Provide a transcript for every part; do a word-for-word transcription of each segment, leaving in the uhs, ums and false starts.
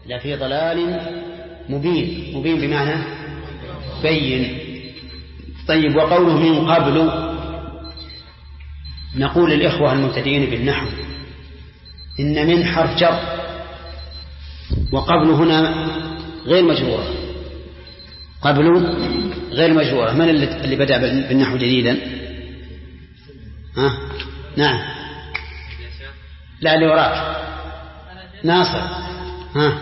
لفي ضلال مبين. مبين بمعنى بين. طيب، وقوله من قبل، نقول للإخوة المبتدئين بالنحو إن من حرف جر، وقبل هنا غير مجرورة. قبل غير مجرورة. من اللي بدأ بالنحو جديدا؟ ها؟ نعم. لا، اللي وراك ناصر. ها؟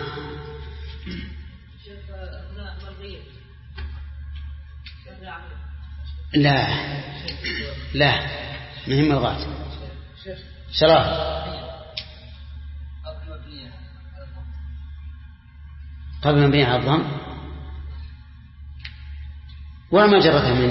لا لا مهم الغات. شراه قبل مبنية على الضم وما جرتها من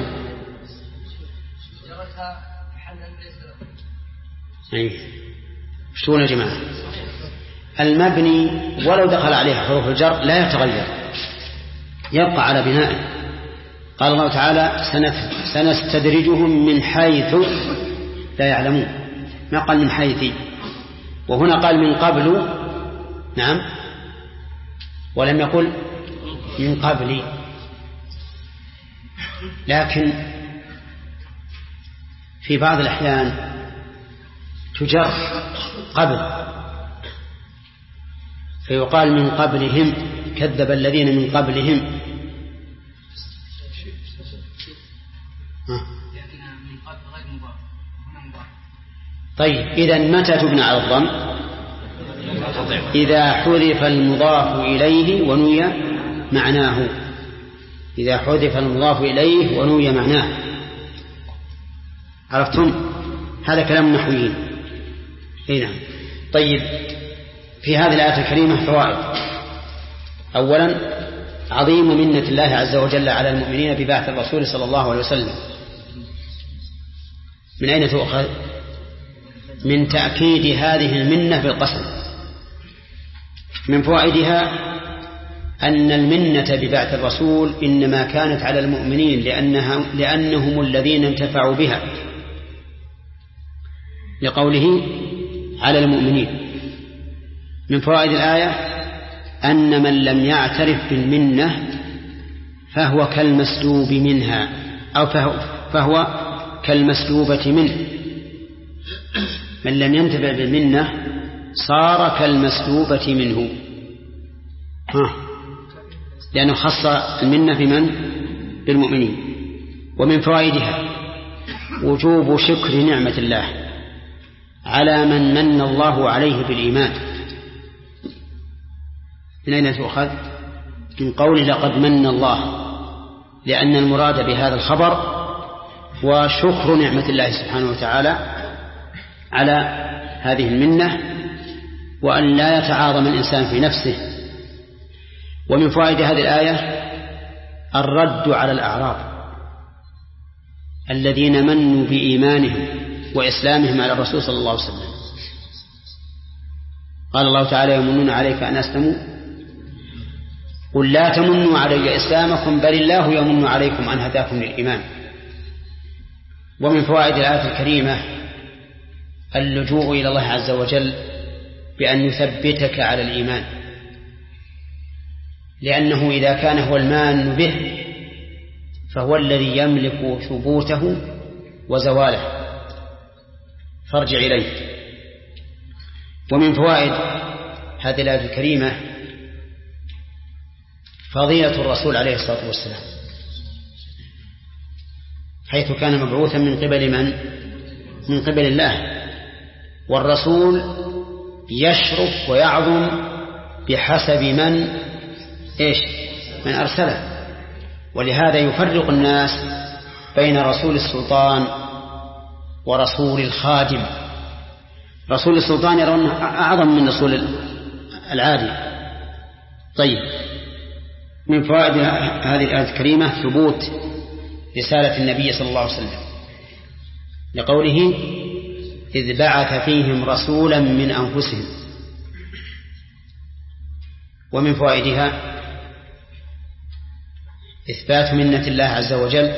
جرتها محلا ليس له. أي شو يا جماعة؟ المبني ولو دخل عليه حروف الجر لا يتغير، يبقى على بنائه. قال الله تعالى سنستدرجهم من حيث لا يعلمون، ما قال من حيث. وهنا قال من قبل، نعم، ولم يقل من قبل. لكن في بعض الأحيان تجر قبل، فيقال من قبلهم كذب الذين من قبلهم. طيب، إذن متى تبنى على الضم؟ إذا حذف المضاف إليه ونوي معناه. إذا حذف المضاف إليه ونوي معناه. عرفتم؟ هذا كلام النحويين. نعم. طيب، في هذه الآية الكريمة فوائد. أولا، عظيم منة الله عز وجل على المؤمنين ببعث الرسول صلى الله عليه وسلم. من أين تؤخذ؟ من تأكيد هذه المنة بالقسم. من فوائدها أن المنة ببعث الرسول إنما كانت على المؤمنين لأنها لأنهم الذين انتفعوا بها، لقوله على المؤمنين. من فوائد الآية أن من لم يعترف بالمنة فهو كالمسلوب منها، أو فهو, فهو كالمسلوبة منه. من لم ينتفع بالمنة صار كالمسلوبة منه، ها، لأنه خص المنة بمن؟ بالمؤمنين. ومن فوائدها وجوب شكر نعمة الله على من من الله عليه بالإيمان. من أين تؤخذ؟ من قوله لقد من الله، لأن المراد بهذا الخبر وشكر نعمة الله سبحانه وتعالى على هذه المنة، وأن لا يتعاظم الإنسان في نفسه. ومن فوائد هذه الآية الرد على الأعراب الذين منوا بإيمانهم وإسلامهم على الرسول صلى الله عليه وسلم. قال الله تعالى يمنون عليك أن أسلموا قل لا تمنوا علي إسلامكم بل الله يمن عليكم أن هداكم للإيمان. ومن فوائد الآية الكريمة اللجوء إلى الله عز وجل بأن يثبتك على الإيمان، لأنه إذا كان هو المان به فهو الذي يملك ثبوته وزواله، فارجع إليه. ومن فوائد هذه الآية الكريمة فضيلة الرسول عليه الصلاة والسلام، حيث كان مبعوثا من قبل من؟ من قبل الله. والرسول يشرف ويعظم بحسب من إيش؟ من أرسله. ولهذا يفرق الناس بين رسول السلطان ورسول الخادم. رسول السلطان يرون أعظم من رسول العادي. طيب، من فوائد هذه الآية الكريمة ثبوت رسالة النبي صلى الله عليه وسلم، لقوله إذ بعث فيهم رسولا من أنفسهم. ومن فوائدها إثبات منة الله عز وجل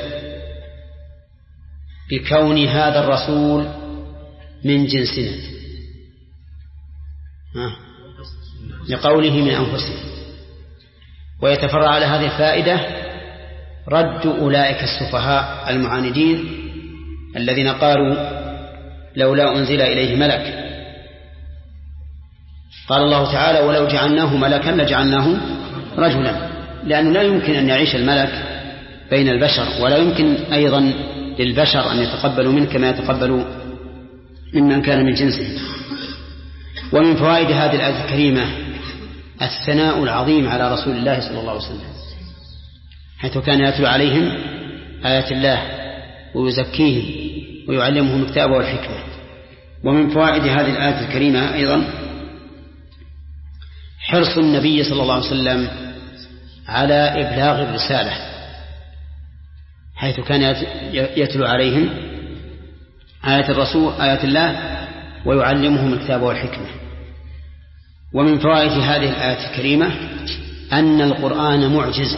بكون هذا الرسول من جنسنا. لقوله من أنفسهم. ويتفرع على هذه الفائدة رد أولئك السفهاء المعاندين الذين قالوا لولا أنزل إليه ملك. قال الله تعالى ولو جعلناه ملكا لجعلناه رجلا، لأنه لا يمكن أن يعيش الملك بين البشر، ولا يمكن أيضا للبشر أن يتقبلوا منه كما يتقبلوا ممن كان من جنسه. ومن فوائد هذه الآية الكريمة الثناء العظيم على رسول الله صلى الله عليه وسلم، حيث كان يتلو عليهم آيات الله ويزكيهم ويعلمهم الكتاب والحكمة. ومن فوائد هذه الآية الكريمة أيضا حرص النبي صلى الله عليه وسلم على إبلاغ الرسالة، حيث كان يتلو عليهم آيات الرسول آيات الله ويعلمهم الكتاب والحكمة. ومن فوائد هذه الآية الكريمة أن القرآن معجز.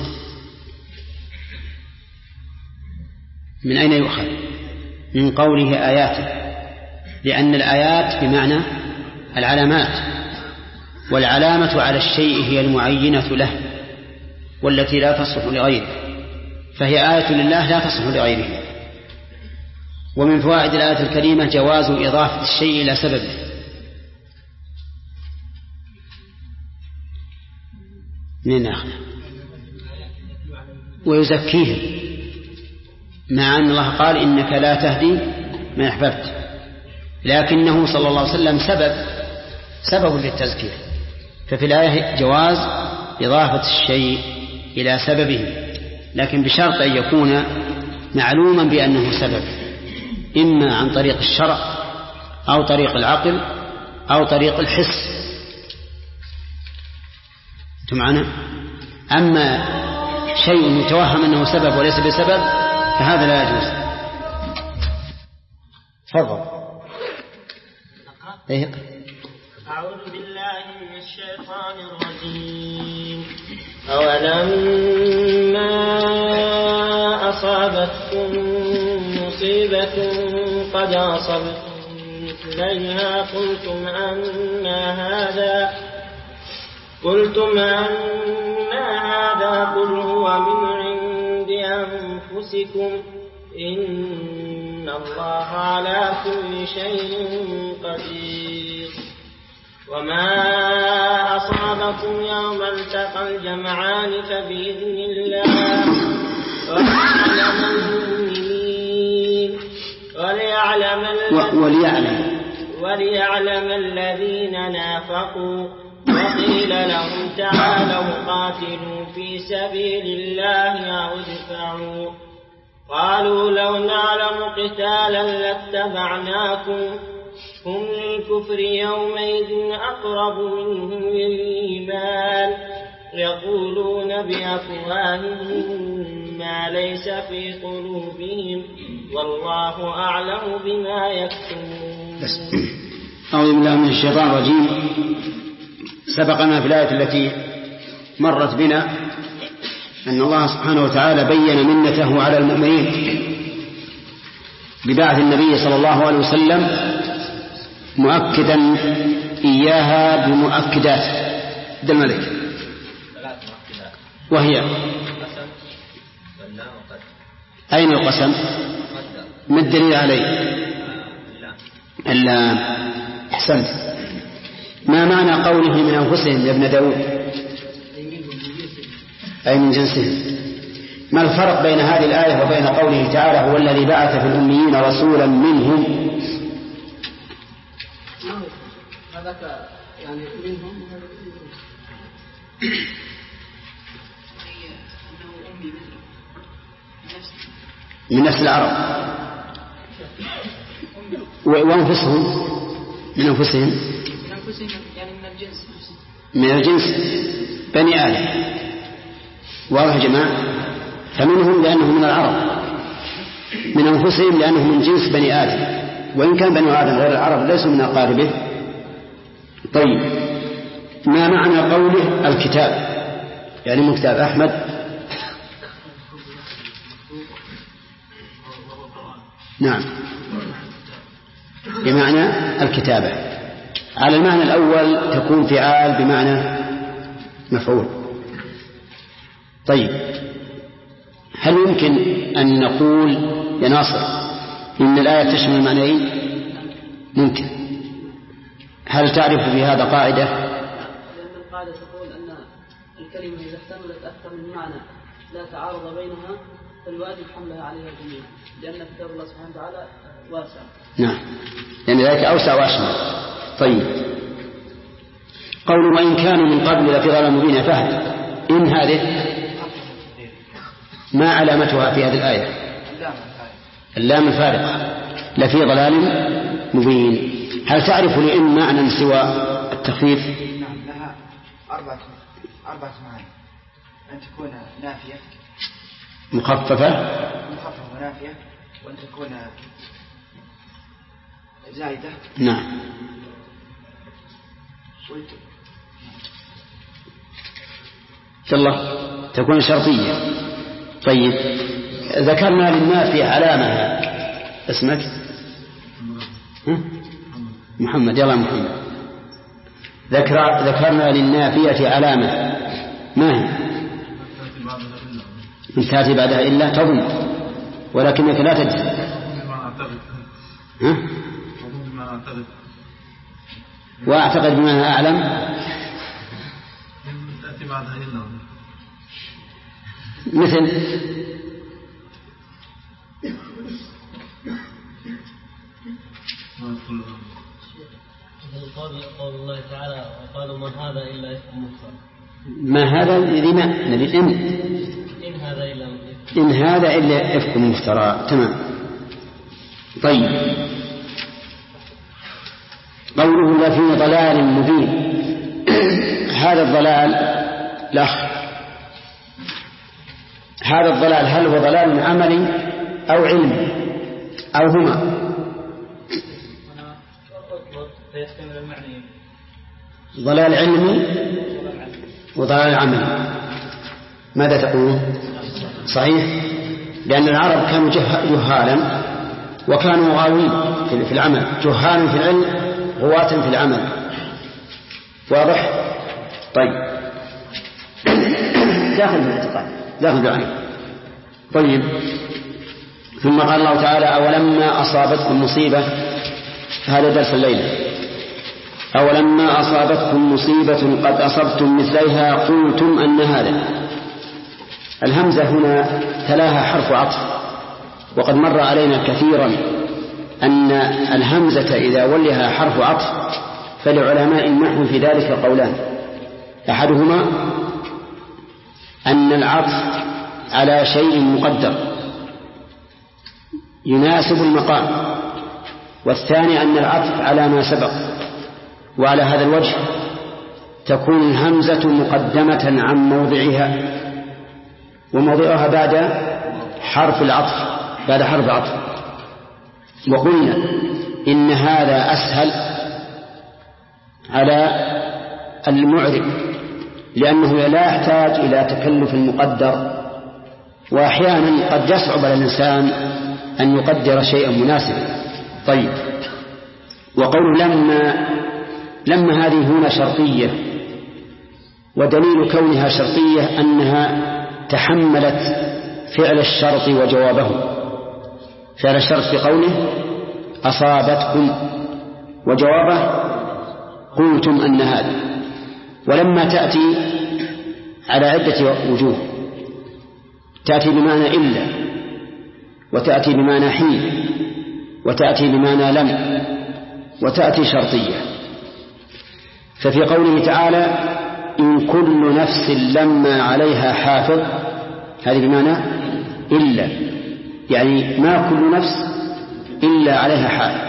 من أين يؤخذ؟ من قوله آياته، لأن الآيات بمعنى العلامات، والعلامة على الشيء هي المعينة له والتي لا تصح لغيره، فهي آية لله لا تصح لغيره. ومن فوائد الآية الكريمة جواز إضافة الشيء إلى سببه، من ناخذ ويزكيهم، مع أن الله قال إنك لا تهدي من أحببت، لكنه صلى الله عليه وسلم سبب سبب للتزكية. ففي الآية جواز إضافة الشيء إلى سببه، لكن بشرط أن يكون معلوما بأنه سبب، إما عن طريق الشرع أو طريق العقل أو طريق الحس. أنتم معنا؟ أما شيء يتوهم أنه سبب وليس بسبب فهذا لا يجوز. تفضل. إيه؟ أعوذ بالله من الشيطان الرجيم. أولما أصابتكم مصيبة قد أصبتم مثليها قلتم أن هذا قلتم أن هذا قل هو من عند أنفسكم إن الله على كل شيء قدير. وما أصابكم يوم التقى الجمعان فبإذن الله وليعلم المؤمنين وليعلم, وليعلم, وليعلم الذين نافقوا. وقيل لهم تعالوا قاتلوا في سبيل الله أو ادفعوا. قالوا لو نعلم قتالا لاتبعناكم هم للكفر يومئذ أقرب منهم للإيمان يقولون بأفواههم ما ليس في قلوبهم والله أعلم بما يكتمون. أعوذ بالله من الشيطان الرجيم. سبقنا في الآية التي مرت بنا أن الله سبحانه وتعالى بين منته على المؤمنين ببعث النبي صلى الله عليه وسلم، مؤكدا إياها بمؤكدات عبد الملك، وهي أين القسم؟ ما الدليل عليه؟ اللام. أحسنت. ما معنى قوله من أنفسهم يا ابن داود؟ أي من جنسهم. ما الفرق بين هذه الآية وبين قوله تعالى هو الذي بعث في الأميين رسولا منهم؟ هذا يعني منهم من نفس العرب. وأنفسهم من أنفسهم يعني من الجنس من الجنس بني آدم. واضح يا جماعة؟ فمنهم لأنهم من العرب، من أنفسهم لأنهم من جنس بني آدم، وإن كان بني آدم غير العرب ليسوا من أقاربه. طيب، ما معنى قوله الكتاب؟ يعني من كتاب أحمد. نعم، بمعنى الكتابة. على المعنى الأول تكون فعال بمعنى مفعول. طيب هل يمكن أن نقول يا ناصر إن الآية تشمل المعنيين؟ ممكن. هل تعرف في هذا قاعدة؟ لأن القاعدة تقول أن الكلمة إذا احتملت أكثر من معنى لا تعارض بينها فالواجب حملها عليها جميعا، لأن كتاب الله سبحانه وتعالى واسع. نعم، لأن يعني ذلك أوسع وأشمل. طيب قول وإن كانوا من قبل لفي ضلال مبين، فهد إن هذه ما علامتها في هذه الآية؟ اللام الفارقة، لفي ضلال مبين. هل تعرف لإن معنى سوى التخفيف؟ نعم، لها أربعة أربعة معاني: أن تكون نافية، مخففة مخففة ونافية، وأن تكون زائدة. نعم. يلا تكون شرطية. طيب ذكرنا للنافية علامة. اسمك محمد. يلا محمد. ذكر ذكرنا للنافية علامة، ما هي؟ من تأتي بعدها إلا تظن، ولكنك لا تجزم. ها؟ وأعتقد بما أعلم تأتي بعدها إلا مثل قول الله تعالى وقالوا ما هذا إلا إفك مفترى. ما هذا الذي ما نبي إن إن هذا إلا إن هذا إلا إفك مفترى. تمام. طيب قوله لفي ضلال مبين، هذا الضلال الأخ هذا الضلال هل هو ضلال عملي أو علمي أو هما؟ ضلال علمي وضلال عملي. ماذا تقول؟ صحيح، لأن العرب كانوا جهالا وكانوا غاوين في العمل، جهال في العلم غواة في العمل. واضح؟ طيب داخل بالاعتقاد، داخل بالعلم. طيب ثم قال الله تعالى أولما أصابتكم مصيبة، هذا درس الليلة، أولما أصابتكم مصيبة قد أصبتم مثليها قلتم أن هذا. الهمزة هنا تلاها حرف عطف، وقد مر علينا كثيرا أن الهمزة إذا ولها حرف عطف فلعلماء النحو في ذلك قولان: أحدهما أن العطف على شيء مقدر يناسب المقام، والثاني أن العطف على ما سبق. وعلى هذا الوجه تكون الهمزة مقدمة عن موضعها، وموضعها بعد حرف العطف، بعد حرف العطف. وقلنا إن هذا أسهل على المعرب، لأنه لا يحتاج إلى تكلف المقدر، وأحيانا قد يصعب على الإنسان أن يقدر شيئا مناسبا. طيب وقول لما لما هذه هنا شرطية، ودليل كونها شرطية أنها تحملت فعل الشرط وجوابه. فعل الشرط بقوله أصابتكم، وجوابه قلتم أن هذا. ولما تأتي على عدة وجوه، تأتي بمعنى إلا، وتأتي بمعنى حين، وتأتي بمعنى لم، وتأتي شرطية. ففي قوله تعالى إن كل نفس لما عليها حافظ، هذه بمعنى إلا، يعني ما كل نفس إلا عليها حافظ.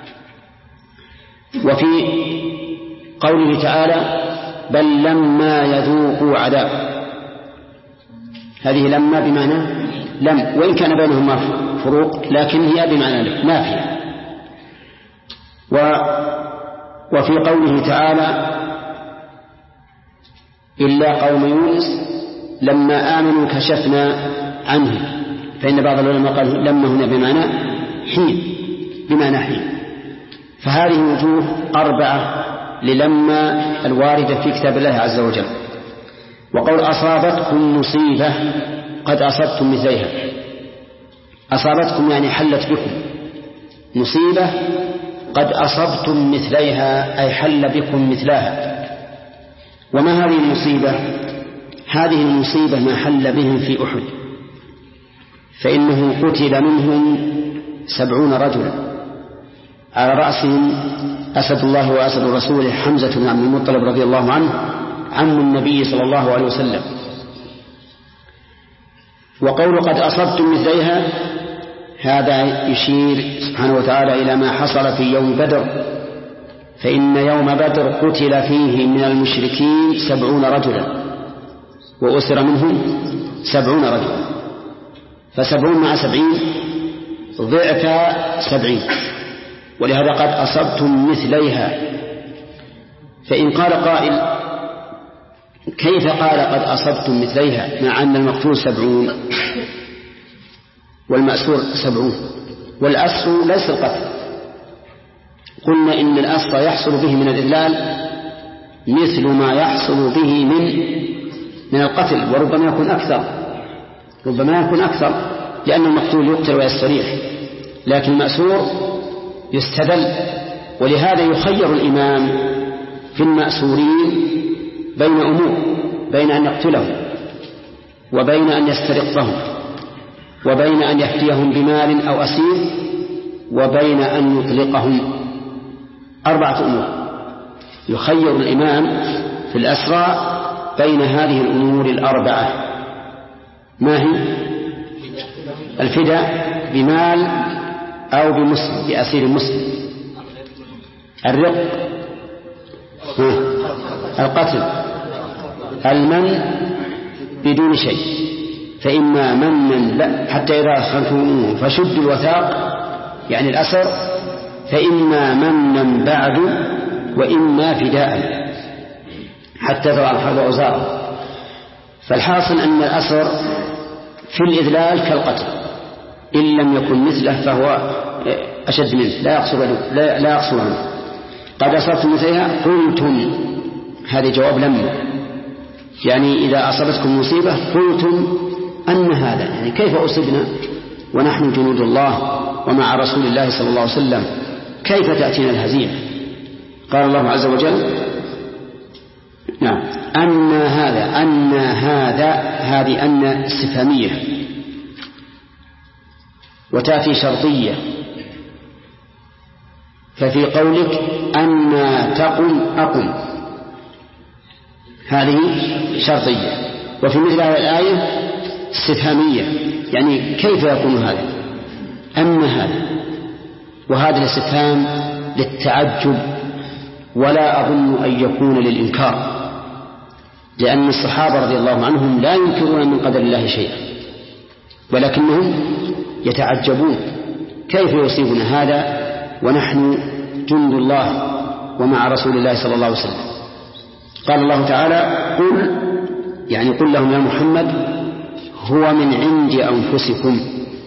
وفي قوله تعالى بل لما يذوقوا عذاب، هذه لما بمعنى لم، وإن كان بينهما فروق لكن هي بمعنى نافية. و وفي قوله تعالى إلا قوم يونس لما آمنوا كشفنا عنه، فإن بعض العلماء قال لما هنا بمعنى حين، بمعنى حين. فهذه وجوه أربعة للما الواردة في كتاب الله عز وجل. وقول أصابتكم مصيبة قد أصبتم مثليها، أصابتكم يعني حلت بكم، مصيبة قد أصبتم مثليها أي حل بكم مثلها. وما هذه المصيبة؟ هذه المصيبة ما حل بهم في أحد، فإنه قتل منهم سبعون رجلا على رأسهم أسد الله وأسد رسوله حمزة بن عبد المطلب رضي الله عنه عم النبي صلى الله عليه وسلم. وقول قد أصبتم مثليها هذا يشير سبحانه وتعالى إلى ما حصل في يوم بدر، فإن يوم بدر قتل فيه من المشركين سبعون رجلا وأسر منهم سبعون رجلا، فسبعون مع سبعين ضعف سبعين، ولهذا قد أصبتم مثليها. فإن قال قائل كيف قال قد أصبتم مثليها مع أن المقتول سبعون والمأسور سبعون؟ والأسر ليس القتل، قلنا إن الأسر يحصل به من الإذلال مثل ما يحصل به من من القتل، وربما يكون أكثر، ربما يكون أكثر لأن المقتول يقتل ويستريح، لكن المأسور يستدل. ولهذا يخير الإمام في المأسورين بين أمور، بين أن يقتلهم وبين أن يسترقهم وبين أن يفديهم بمال أو أسير وبين أن يطلقهم، أربعة أمور يخير الإمام في الأسرى بين هذه الأمور الأربعة. ما هي؟ الفداء بمال أو بمسلم بأسير مسلم، الرق، القتل، المن بدون شيء، فإما من لا حتى إذا أخذتموه فشدوا الوثاق يعني الأسر، فإما منا بعد وإما فداء حتى ترى الحرب أوزاره. فالحاصل أن الأسر في الإذلال كالقتل إن لم يكن مثله فهو أشد منه، لا يقصر لا, لا يقصر عنه. قد أصبتم مثلها قلتم، هذه جواب لما، يعني إذا أصبتكم مصيبة قلتم أن هذا، يعني كيف أصبنا ونحن جنود الله ومع رسول الله صلى الله عليه وسلم، كيف تأتينا الهزيمة؟ قال الله عز وجل نعم أن هذا، أن هذا، هذه أن استفهامية وتأتي شرطية، ففي قولك أن تقم أقم هذه شرطية، وفي مثل هذه الآية استفهامية يعني كيف يكون هذا؟ أن هذا، وهذا الاستفهام للتعجب ولا أظن أن يكون للإنكار، لأن الصحابة رضي الله عنهم لا ينكرون من قدر الله شيئا، ولكنهم يتعجبون كيف يصيبنا هذا ونحن جند الله ومع رسول الله صلى الله عليه وسلم. قال الله تعالى قل، يعني قل لهم يا محمد هو من عند أنفسكم.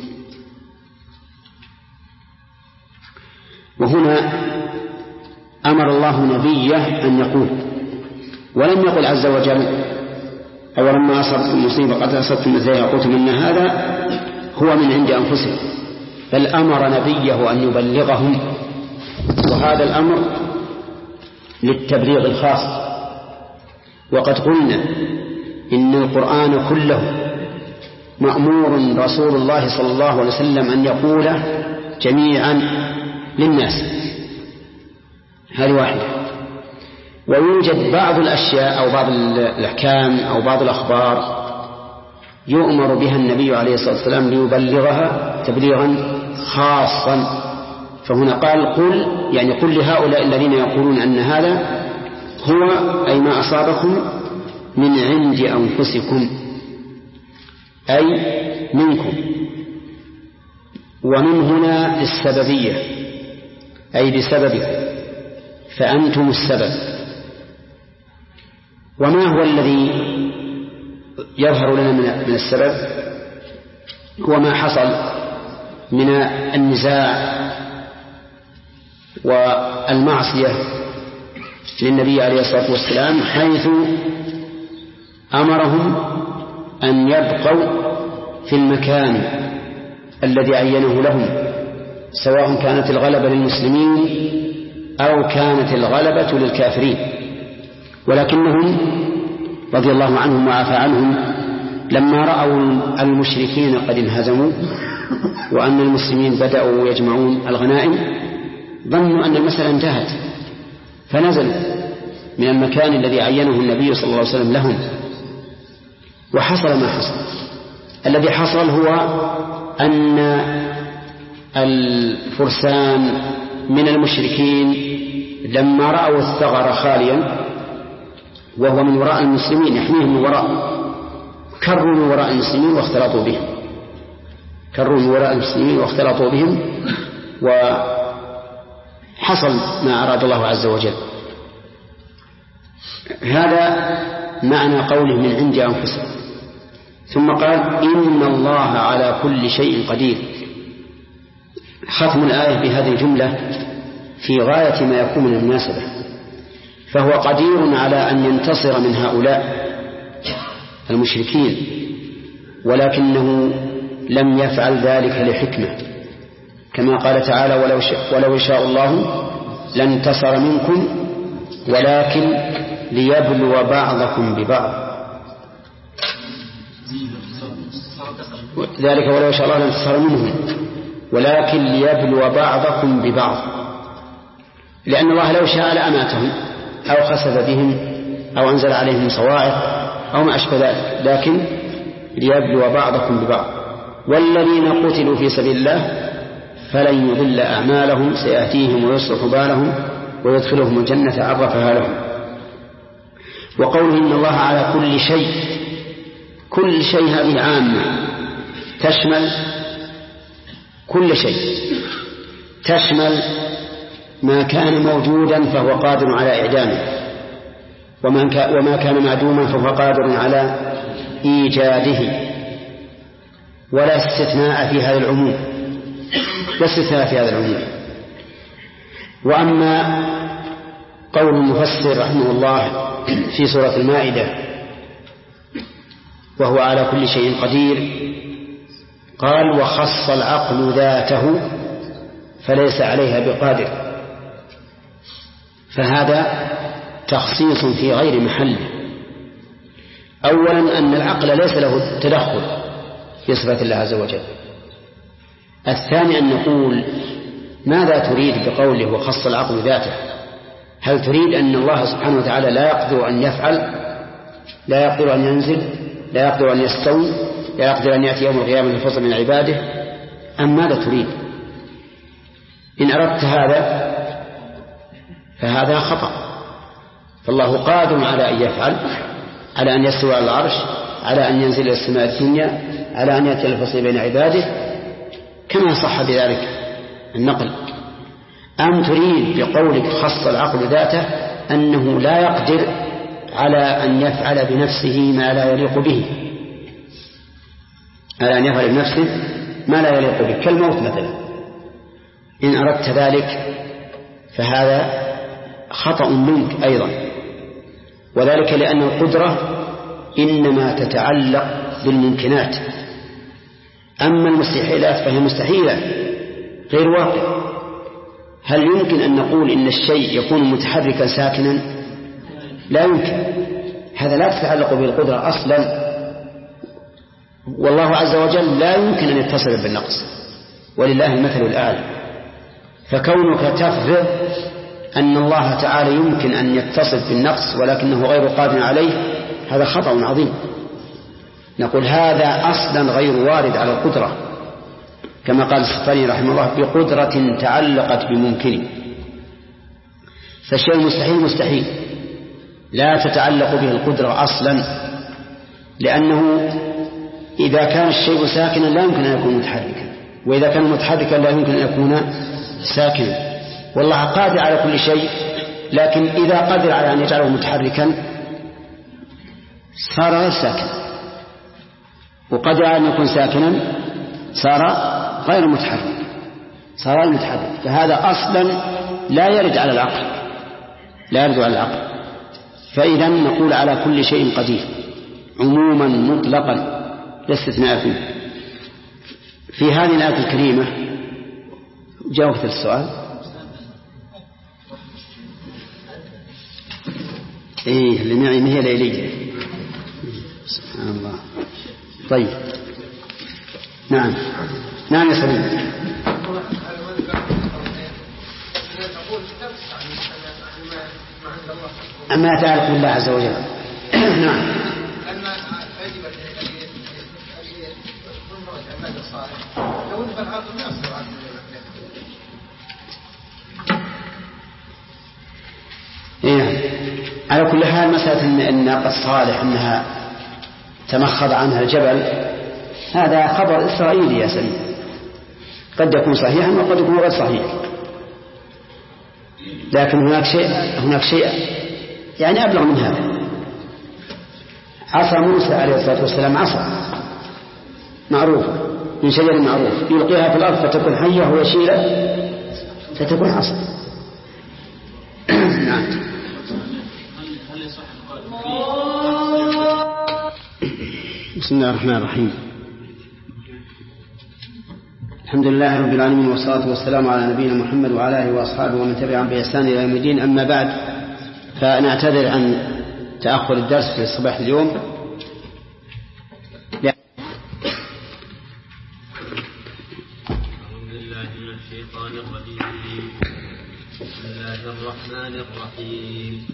وهنا أمر الله نبيه أن يقول، ولم يقل عز وجل أولما أصبتم مصيبة قد أصبتم مثلها قلتم إن هذا هو من عند أنفسكم، بل أمر نبيه أن يبلغهم، وهذا الأمر للتبليغ الخاص. وقد قلنا إن القرآن كله مأمور رسول الله صلى الله عليه وسلم أن يقوله جميعا للناس، هذه واحدة. ويوجد بعض الأشياء أو بعض الأحكام أو بعض الأخبار يؤمر بها النبي عليه الصلاة والسلام ليبلغها تبليغا خاصا، فهنا قال قل، يعني قل لهؤلاء الذين يقولون أن هذا هو أي ما أصابكم من عند أنفسكم أي منكم، ومن هنا السببية أي بسببكم، فأنتم السبب. وما هو الذي يظهر لنا من السبب؟ هو ما حصل من النزاع والمعصية للنبي عليه الصلاة والسلام، حيث أمرهم أن يبقوا في المكان الذي عينه لهم، سواء كانت الغلبة للمسلمين أو كانت الغلبة للكافرين. ولكنهم رضي الله عنهم وعفى عنهم لما رأوا المشركين قد انهزموا وأن المسلمين بدأوا يجمعون الغنائم ظنوا أن المسألة انتهت، فنزلوا من المكان الذي عينه النبي صلى الله عليه وسلم لهم، وحصل ما حصل. الذي حصل هو أن الفرسان من المشركين لما رأوا الثغر خاليا وهو من وراء المسلمين يحميهم من وراء، كروا من وراء المسلمين واختلطوا بهم كروا من وراء المسلمين واختلطوا بهم وحصل ما أراد الله عز وجل. هذا معنى قوله من عند أنفسهم. ثم قال إن الله على كل شيء قدير. ختم الآية بهذه الجملة في غاية ما يكون من المناسبة، فهو قدير على أن ينتصر من هؤلاء المشركين، ولكنه لم يفعل ذلك لحكمة، كما قال تعالى ولو شاء, ولو شاء الله لانتصر منكم ولكن ليبلو بعضكم ببعض. ذلك ولو شاء الله لانتصر منهم ولكن ليبلو بعضكم ببعض، لأن الله لو شاء لأماتهم أو خسف بهم أو أنزل عليهم صواعق أو ما أشبه ذلك، لكن ليبلو بعضكم ببعض. والذين قتلوا في سبيل الله فلن يضل أعمالهم سيأتيهم ويصلح بالهم ويدخلهم الجنة عرفها لهم. وقوله إن الله على كل شيء، كل شيء هذه عامة تشمل كل شيء، تشمل ما كان موجودا فهو قادر على إعدامه، وما كان معدوما فهو قادر على إيجاده، ولا استثناء في هذا العموم لا استثناء في هذا العموم. وأما قول المفسر رحمه الله في سورة المائدة وهو على كل شيء قدير، قال وخص العقل ذاته فليس عليها بقادر، فهذا تخصيص في غير محله. أولا أن العقل ليس له تدخل في صفات الله عز وجل. الثاني أن نقول ماذا تريد بقوله وخص العقل ذاته؟ هل تريد أن الله سبحانه وتعالى لا يقدر أن يفعل، لا يقدر أن ينزل، لا يقدر أن يستوي، لا يقدر أن يأتي يوم القيامة الفصل من عباده، أم ماذا تريد؟ إن أردت هذا فهذا خطأ. فالله قادر على أن يفعل، على أن يستوي على العرش، على أن ينزل إلى السماء الدنيا، على أن يأتي الفصل بين عباده كما صح بذلك النقل. أم تريد بقولك خص العقل ذاته أنه لا يقدر على أن يفعل بنفسه ما لا يليق به، على أن يفعل بنفسه ما لا يليق به كالموت مثلا؟ إن أردت ذلك فهذا خطأ منك أيضا، وذلك لأن القدرة إنما تتعلق بالممكنات، أما المستحيلات فهي مستحيلة غير واقع. هل يمكن أن نقول إن الشيء يكون متحركا ساكنا؟ لا يمكن، هذا لا تتعلق بالقدرة أصلا. والله عز وجل لا يمكن أن يتصل بالنقص، ولله المثل الأعلى. فكونك تفرض أن الله تعالى يمكن أن يتصف بالنقص ولكنه غير قادر عليه، هذا خطأ عظيم. نقول هذا أصلا غير وارد على القدرة، كما قال السفاري رحمه الله بقدرة تعلقت بممكن. فالشيء المستحيل مستحيل لا تتعلق به القدرة أصلا، لأنه إذا كان الشيء ساكنا لا يمكن أن يكون متحركا، وإذا كان متحركا لا يمكن أن يكون ساكنا. والله قادر على كل شيء، لكن إذا قدر على أن يجعله متحركا صار غير ساكن، وقدر على أن يكون ساكنا صار غير متحرك، صار غير متحرك. فهذا أصلا لا يرد على العقل، لا يرد على العقل. فإذا نقول على كل شيء قدير عموما مطلقا لا استثناء فيه. في هذه الآية الكريمة جاوبت السؤال. إيه اللي معي ما هي ليلية. سبحان الله. طيب نعم نعم يا سليم. أما تعرف الله عز وجل. نعم. إيه. على كل حال مسألة الناقة الصالح أنها تمخض عنها الجبل هذا خبر إسرائيلي يا سيدي، قد يكون صحيحا وقد يكون غير صحيح، لكن هناك شيء هناك شيء يعني أبلغ من هذا. عصا موسى عليه الصلاة والسلام عصا معروفة من شجر معروف يلقيها في الأرض فتكون حية ويشيلها فتكون عصا. نعم. بسم الله الرحمن الرحيم. الحمد لله رب العالمين والصلاة والسلام على نبينا محمد وعلى آله وأصحابه ومن تبعهم بإحسان إلى يوم الدين. أما بعد فنعتذر عن تأخر الدرس في صباح اليوم. أعوذ بالله من الشيطان الرجيم. بسم الله الرحمن الرحيم.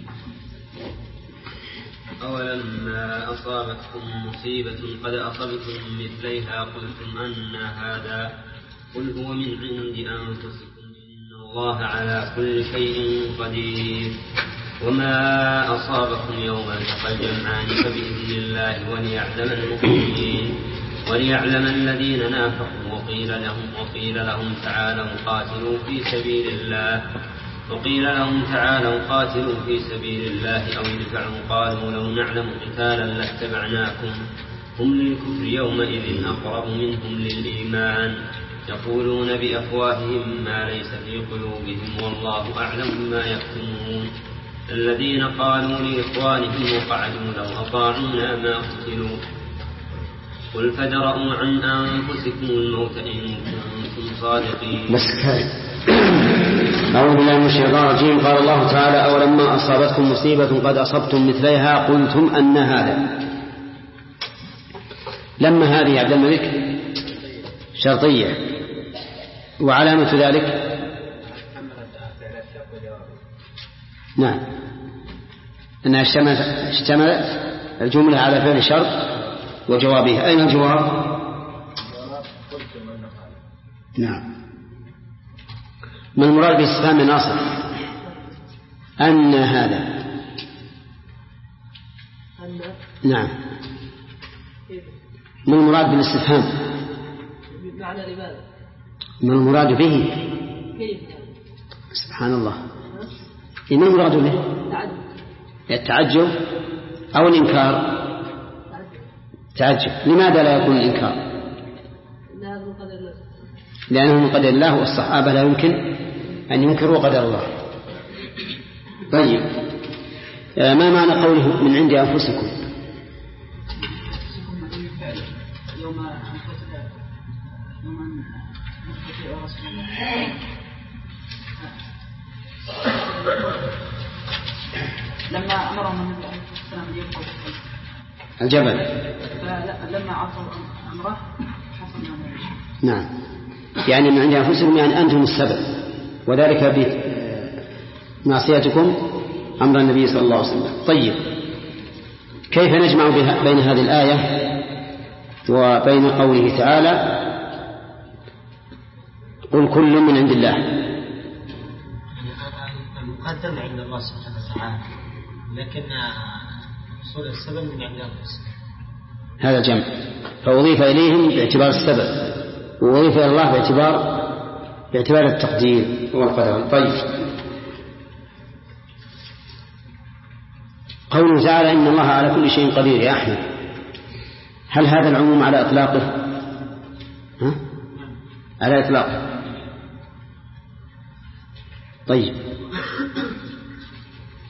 أولما أصابتكم مصيبة قد أصبتم مثليها قلتم أن هذا قل هو من عند أنفسكم إن الله على كل شيء قدير. وما أصابكم يوم التقى الجمعان فبإذن الله وليعلم المؤمنين وليعلم الذين نافقوا وقيل لهم وقيل لهم تعالوا قاتلوا في سبيل الله وقيل لهم تعالوا قاتلوا في سبيل الله أو ادفعوا قالوا لو نعلم قتالا لاتبعناكم هم للكفر يومئذ أقرب منهم للإيمان يقولون بأفواههم ما ليس في قلوبهم والله أعلم بما يكتمون. الذين قالوا لإخوانهم وقعدوا لو أطاعونا ما قتلوا قل فادرءوا عن أنفسكم الموت إن كنتم صادقين. أعوذ بالله من الشيطان الرجيم. قال الله تعالى أولما أصابتكم مصيبة قد أصبتم مثليها قلتم أن هذا. لما هذه عبد الملك شرطية وعلامة ذلك نعم أنها اشتملت الجملة على فعل شرط وجوابها. أين الجواب؟ نعم. ما المراد باستفهام ناصب؟ أن هذا نعم. ما المراد بالاستفهام؟ معنى لماذا؟ ما المراد به؟ كيف؟ سبحان الله. ما المراد به؟ التعجب أو الإنكار؟ تعجب. لماذا لا يكون الإنكار؟ لأنه من قدر الله والصحابة لا يمكن أن ينكروا قدر الله. طيب ما معنى قوله من عند أنفسكم؟ لما أمرهم النبي عليه الصلاة والسلام يبقوا الجبل لما عصوا أمره حصل نعم. يعني من عند أنفسكم يعني أنتم السبب وذلك بمعصيتكم أمر النبي صلى الله عليه وسلم. طيب كيف نجمع بين هذه الآية وبين قوله تعالى قل كل من عند الله؟ المقدم عند الله سبحانه وتعالى لكن حصول السبب من عند أنفسهم. هذا جمع فأضيف إليهم باعتبار السبب وأضيف إلى الله باعتبار باعتبار التقدير والقدر. طيب قوله تعالى إن الله على كل شيء قدير يا أحمد، هل هذا العموم على إطلاقه؟ ها؟ على إطلاقه. طيب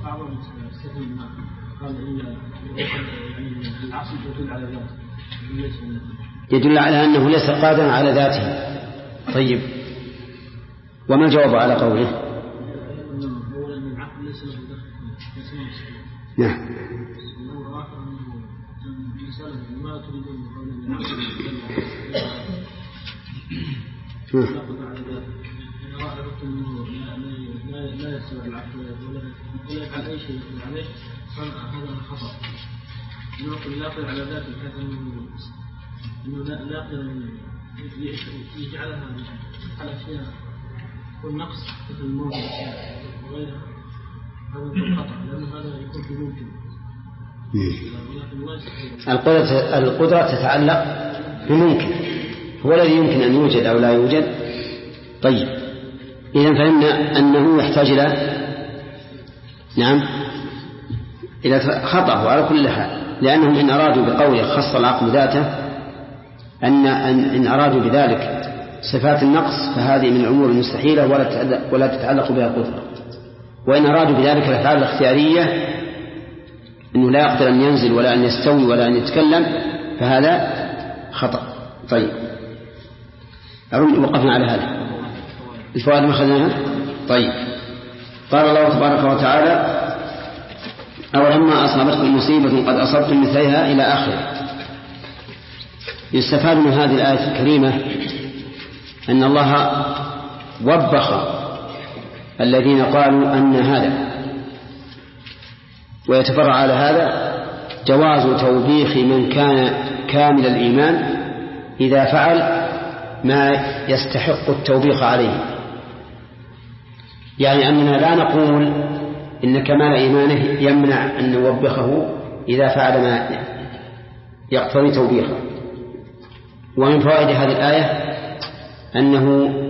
بعضهم استثنى ما قال إن يعني العصر يدل على ذاته يدل على أنه ليس قادرا على ذاته. طيب وما الجواب على قوله؟ نعم. لا يستوعب العقل ولا يفعل أي شيء عليه هذا خطأ. نقول لا يقدر على ذاته بحيث إنه لا يقدر يجعلها على أشياء والنقص مثل الموت وغيرها هذا خطأ لأن هذا يكون في ممكن. القدرة القدرة تتعلق بممكن هو الذي يمكن أن يوجد أو لا يوجد. طيب إذن فهمنا أنه يحتاج إلى نعم إلى خطأ على كل حال، لأنهم إن أرادوا بقوله خص العقل ذاته أن إن أرادوا بذلك صفات النقص فهذه من الأمور المستحيلة ولا ولا تتعلق بها القدرة، وإن أرادوا بذلك الأفعال الاختيارية أنه لا يقدر أن ينزل ولا أن يستوي ولا أن يتكلم فهذا خطأ. طيب أظن وقفنا على هذا الفوائد ما أخذناها. طيب قال الله تبارك وتعالى أولما أصابتكم مصيبة قد أصبتم مثلها إلى آخره. يستفاد من هذه الآية الكريمة أن الله وبخ الذين قالوا أن هذا، ويتفرع على هذا جواز توبيخ من كان كامل الإيمان إذا فعل ما يستحق التوبيخ عليه. يعني أننا لا نقول إن كمال إيمانه يمنع أن نوبخه إذا فعل ما يقتضي توبيخه. ومن فوائد هذه الآية أنه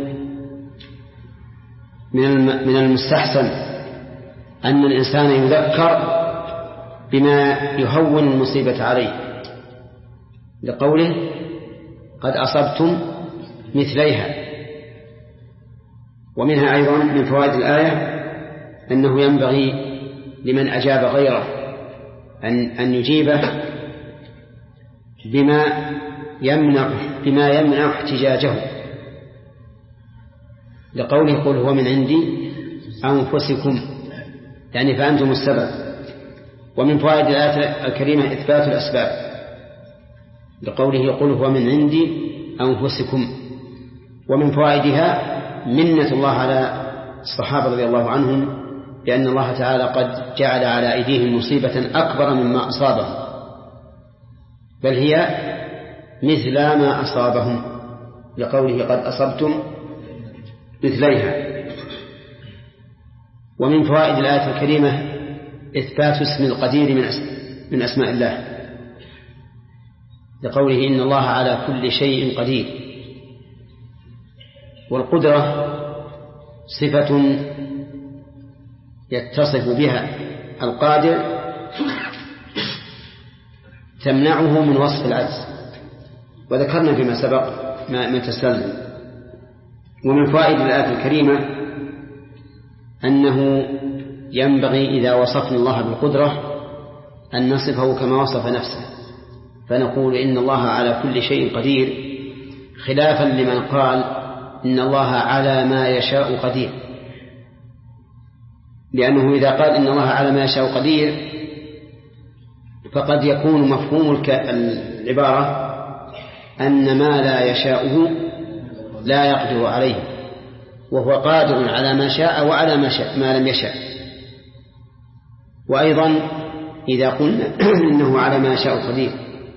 من المستحسن أن الإنسان يذكر بما يهون المصيبة عليه، لقوله قد أصبتم مثليها. ومنها أيضا من فوائد الآية أنه ينبغي لمن أجاب غيره أن أن يجيبه بما يمنع بما يمنع احتجاجه، لقوله قل هو من عندي أنفسكم، يعني فأنتم السبب. ومن فوائد الآية الكريمة إثبات الأسباب، لقوله قل هو من عندي أنفسكم. ومن فوائدها منة الله على الصحابة رضي الله عنهم لأن الله تعالى قد جعل على أيديهم مصيبة أكبر مما أصابهم، بل هي مثل ما أصابهم، لقوله قد أصبتم مثليها. ومن فوائد الآية الكريمة إثبات اسم القدير من أسماء الله، لقوله إن الله على كل شيء قدير. والقدرة صفة يتصف بها القادر تمنعه من وصف العجز، وذكرنا فيما سبق ما تسلم. ومن فوائد الآية الكريمة أنه ينبغي إذا وصفنا الله بالقدرة أن نصفه كما وصف نفسه، فنقول إن الله على كل شيء قدير، خلافا لمن قال إن الله على ما يشاء قدير، لأنه إذا قال إن الله على ما يشاء قدير فقد يكون مفهوم العبارة أن ما لا يشاءه لا يقدر عليه، وهو قادر على ما شاء وعلى ما, شاء ما لم يشاء. وأيضا إذا قلنا إنه على ما يشاء قدير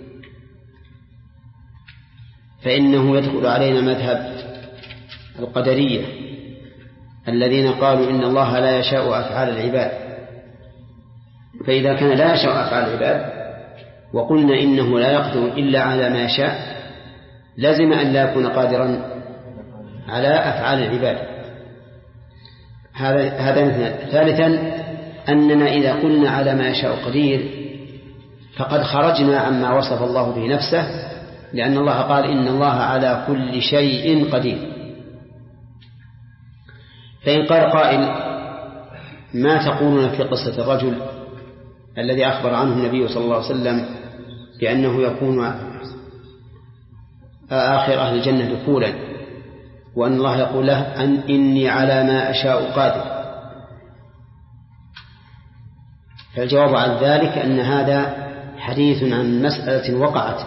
فإنه يدخل علينا مذهب القدرية الذين قالوا إن الله لا يشاء أفعال العباد. فإذا كان لا يشاء أفعال العباد وقلنا إنه لا يقدر إلا على ما يشاء لازم أن لا يكون قادرا على أفعال العباد. هذا هذا ثالثا أننا إذا قلنا على ما يشاء قدير فقد خرجنا عما وصف الله به نفسه، لأن الله قال إن الله على كل شيء قدير. فإن قال قائل ما تقولون في قصة الرجل الذي أخبر عنه النبي صلى الله عليه وسلم بأنه يكون آخر أهل الجنة دخولا، وأن الله يقول له أن إني على ما أشاء قادر؟ فالجواب عن ذلك أن هذا حديث عن مسألة وقعت،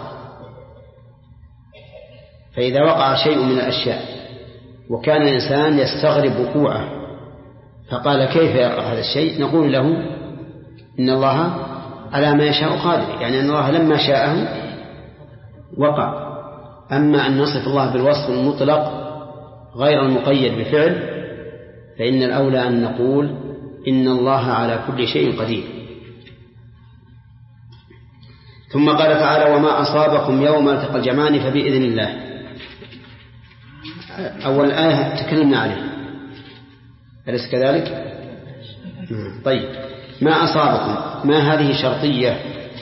فإذا وقع شيء من الأشياء وكان الإنسان يستغرب وقوعه فقال كيف يقع هذا الشيء، نقول له إن الله على ما يشاء قادر، يعني أن الله لما شاءه وقع. أما أن نصف الله بالوصف المطلق غير المقيد بفعل فإن الأولى أن نقول إن الله على كل شيء قدير. ثم قال تعالى وما أصابكم يوم التقى الجمعان فبإذن الله. أول آية تكلمنا عليه أليس كذلك؟ طيب ما أصابكم، ما هذه شرطية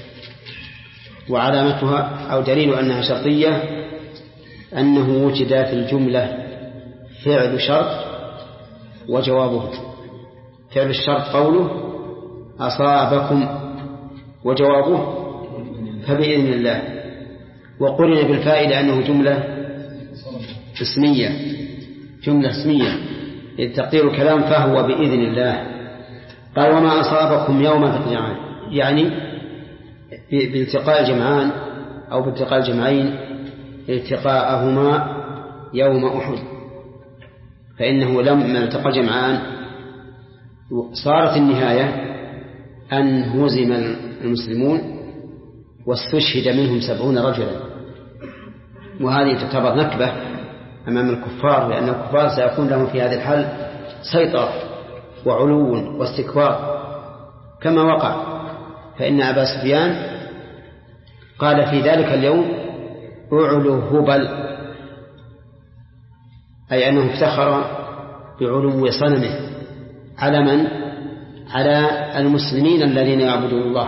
وعلامتها أو دليل أنها شرطية أنه وجد في الجملة فعل شرط وجوابه. فعل الشرط قوله أصابكم وجوابه فبإذن الله، وقرن بالفاء لأنه جملة اسمية جملة اسمية تقدير الكلام فهو بإذن الله. قال وما أصابكم يوم التقى الجمعان، يعني بالتقاء الجمعان أو بالتقاء الجمعين التقاءهما يوم أحد، فإنه لما التقى الجمعان صارت النهاية أن هزم المسلمون واستشهد منهم سبعون رجلا، وهذه تعتبر نكبة أمام الكفار، لأن الكفار سيكون لهم في هذا الحال سيطرة وعلو واستكبار كما وقع. فإن أبا سفيان قال في ذلك اليوم أعلو هبل، أي أنه افتخر بعلو صنمه على من؟ على المسلمين الذين يعبدون الله.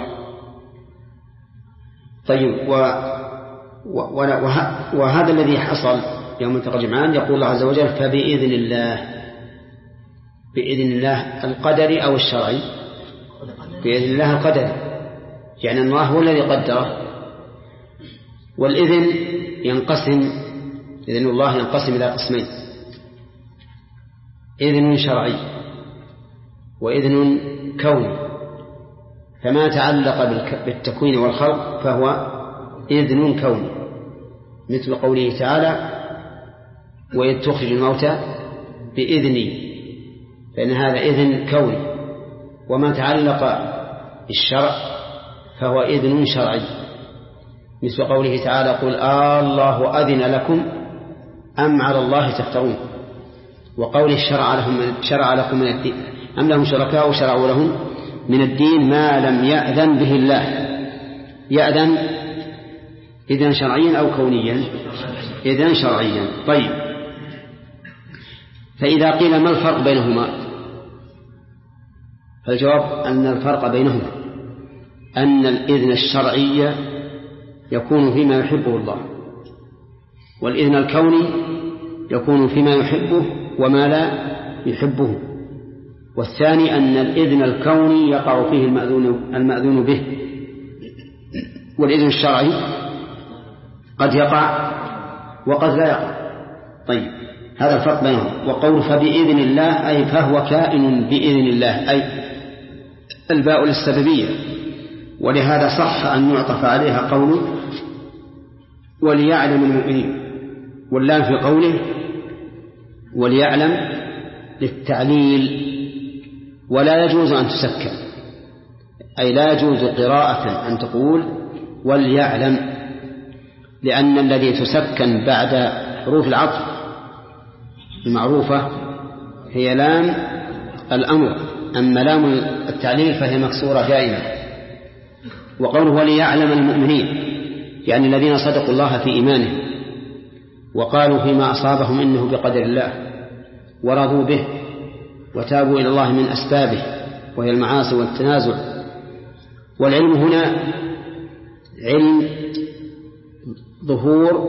طيب و... و... وه... وهذا الذي حصل يوم التقى الجمعان يقول الله عز وجل فبإذن الله. بإذن الله القدري أو الشرعي؟ بإذن الله القدري، يعني الله هو الذي قدره. والإذن ينقسم إذن الله ينقسم إلى قسمين: إذن شرعي وإذن كوني. فما تعلق بالتكوين والخلق فهو إذن كوني، مثل قوله تعالى وإذ تخرج الموتى بإذني، فإن هذا إذن كوني. وما تعلق بالشرع فهو إذن شرعي، مثل قوله تعالى قل آه الله أذن لكم أم على الله تفترون، وقوله شرع لهم, شرع لكم من الدين أم لهم شركاء وشرعوا لهم من الدين ما لم يأذن به الله. يأذن إذن شرعيا أو كونيا؟ إذن شرعيا. طيب فإذا قيل ما الفرق بينهما؟ فالجواب أن الفرق بينهما أن الإذن الشرعي يكون فيما يحبه الله، والإذن الكوني يكون فيما يحبه وما لا يحبه. والثاني أن الإذن الكوني يقع فيه المأذون, المأذون به، والإذن الشرعي قد يقع وقد لا يقع. طيب هذا الفرق بينهم. وقول فبإذن الله أي فهو كائن بإذن الله، أي الباء للسببية، ولهذا صح أن يعطف عليها قوله وليعلم المؤمنين، واللام في قوله وليعلم للتعليل، ولا يجوز أن تسكن، أي لا يجوز قراءة أن تقول وليعلم، لأن الذي تسكن بعد حروف العطف المعروفة هي لام الأمر، أما لام التعليل فهي مكسورة دائما. وقوله وليعلم المؤمنين يعني الذين صدقوا الله في إيمانهم وقالوا فيما أصابهم إنه بقدر الله ورضوا به وتابوا إلى الله من أسبابه وهي المعاصي والتنازع. والعلم هنا علم ظهور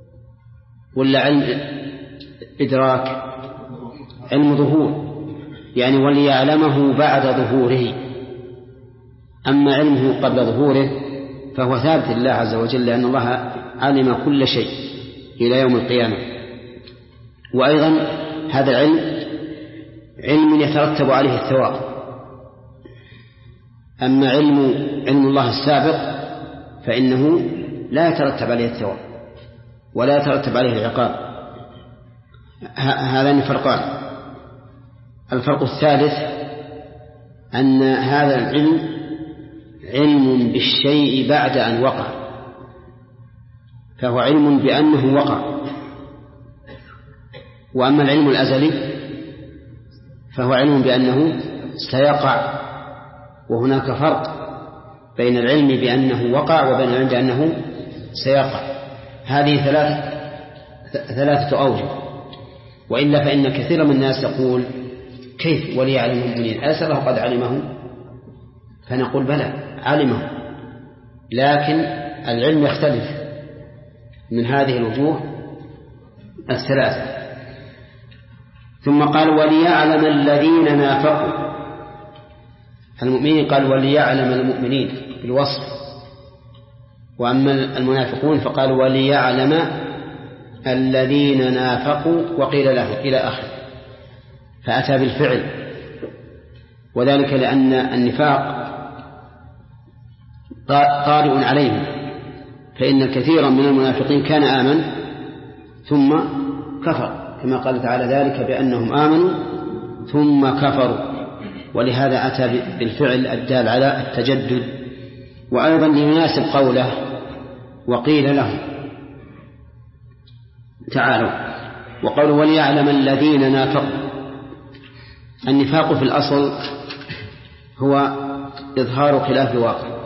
ولا علم إدراك؟ علم ظهور، يعني وليعلمه بعد ظهوره. أما علمه قبل ظهوره فهو ثابت لله عز وجل، لأن الله علم كل شيء إلى يوم القيامة. وأيضا هذا العلم علم يترتب عليه الثواب. أما علم علم الله السابق فإنه لا يترتب عليه الثواب ولا يترتب عليه العقاب. هذان فرقان. الفرق الثالث أن هذا العلم علم بالشيء بعد أن وقع، فهو علم بأنه وقع. وأما العلم الأزلي فهو علم بأنه سيقع. وهناك فرق بين العلم بأنه وقع وبين العلم بأنه سيقع. هذه ثلاث ثلاثة أوجه. وإلا فإن كثير من الناس يقول كيف وليعلم المؤمنين؟ أليس الله قد علمه؟ فنقول بلى علمه، لكن العلم يختلف من هذه الوجوه الثلاثة. ثم قال وليعلم الذين نافقوا. المؤمنين قال وليعلم المؤمنين بالوصف، وأما المنافقون فقال وليعلم الذين نافقوا وقيل له إلى آخر، فأتى بالفعل. وذلك لأن النفاق طارئ عليهم، فإن كثيرا من المنافقين كان آمن ثم كفر، كما قال تعالى ذلك بأنهم آمنوا ثم كفروا. ولهذا أتى بالفعل الدال على التجدد. وأيضا ليناسب قوله وقيل لهم تعالوا. وقالوا وليعلم الذين نافقوا. النفاق في الأصل هو إظهار خلاف الواقع،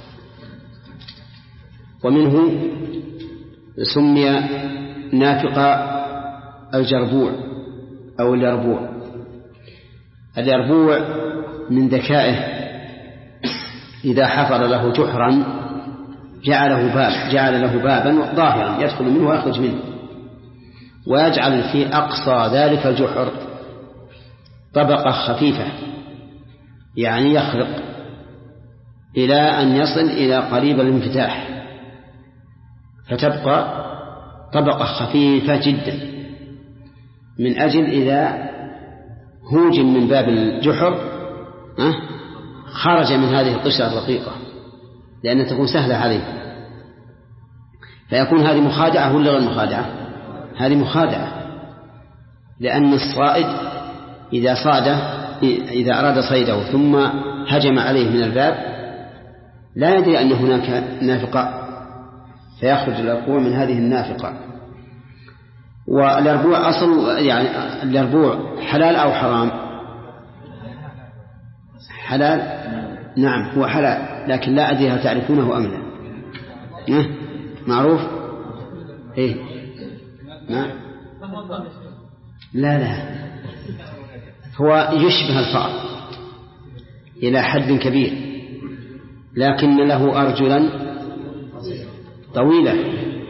ومنه سمي نافق الجربوع أو اليربوع. اليربوع من ذكائه إذا حفر له جحرا جعله باب جعل له بابا ظاهرا يدخل منه ويخرج منه، ويجعل في أقصى ذلك الجحر طبقة خفيفة، يعني يخرق إلى أن يصل إلى قريب الانفتاح، فتبقى طبقة خفيفة جدا، من أجل إذا هوجم من باب الجحر خرج من هذه القشرة الرقيقة، لأنها تكون سهلة عليه. فيكون هذه مخادعة ولا غير مخادعة؟ هذه مخادعة، لأن الصائد إذا صاده إذا أراد صيده ثم هجم عليه من الباب لا يدري أن هناك نافقة، فيخرج اليربوع من هذه النافقة. واليربوع أصل يعني اليربوع حلال أو حرام؟ حلال، نعم هو حلال، لكن لا أدري هل تعرفونه أم لا. معروف؟ إيه؟ نعم. لا لا، هو يشبه الفأر إلى حد كبير، لكن له أرجلا طويلة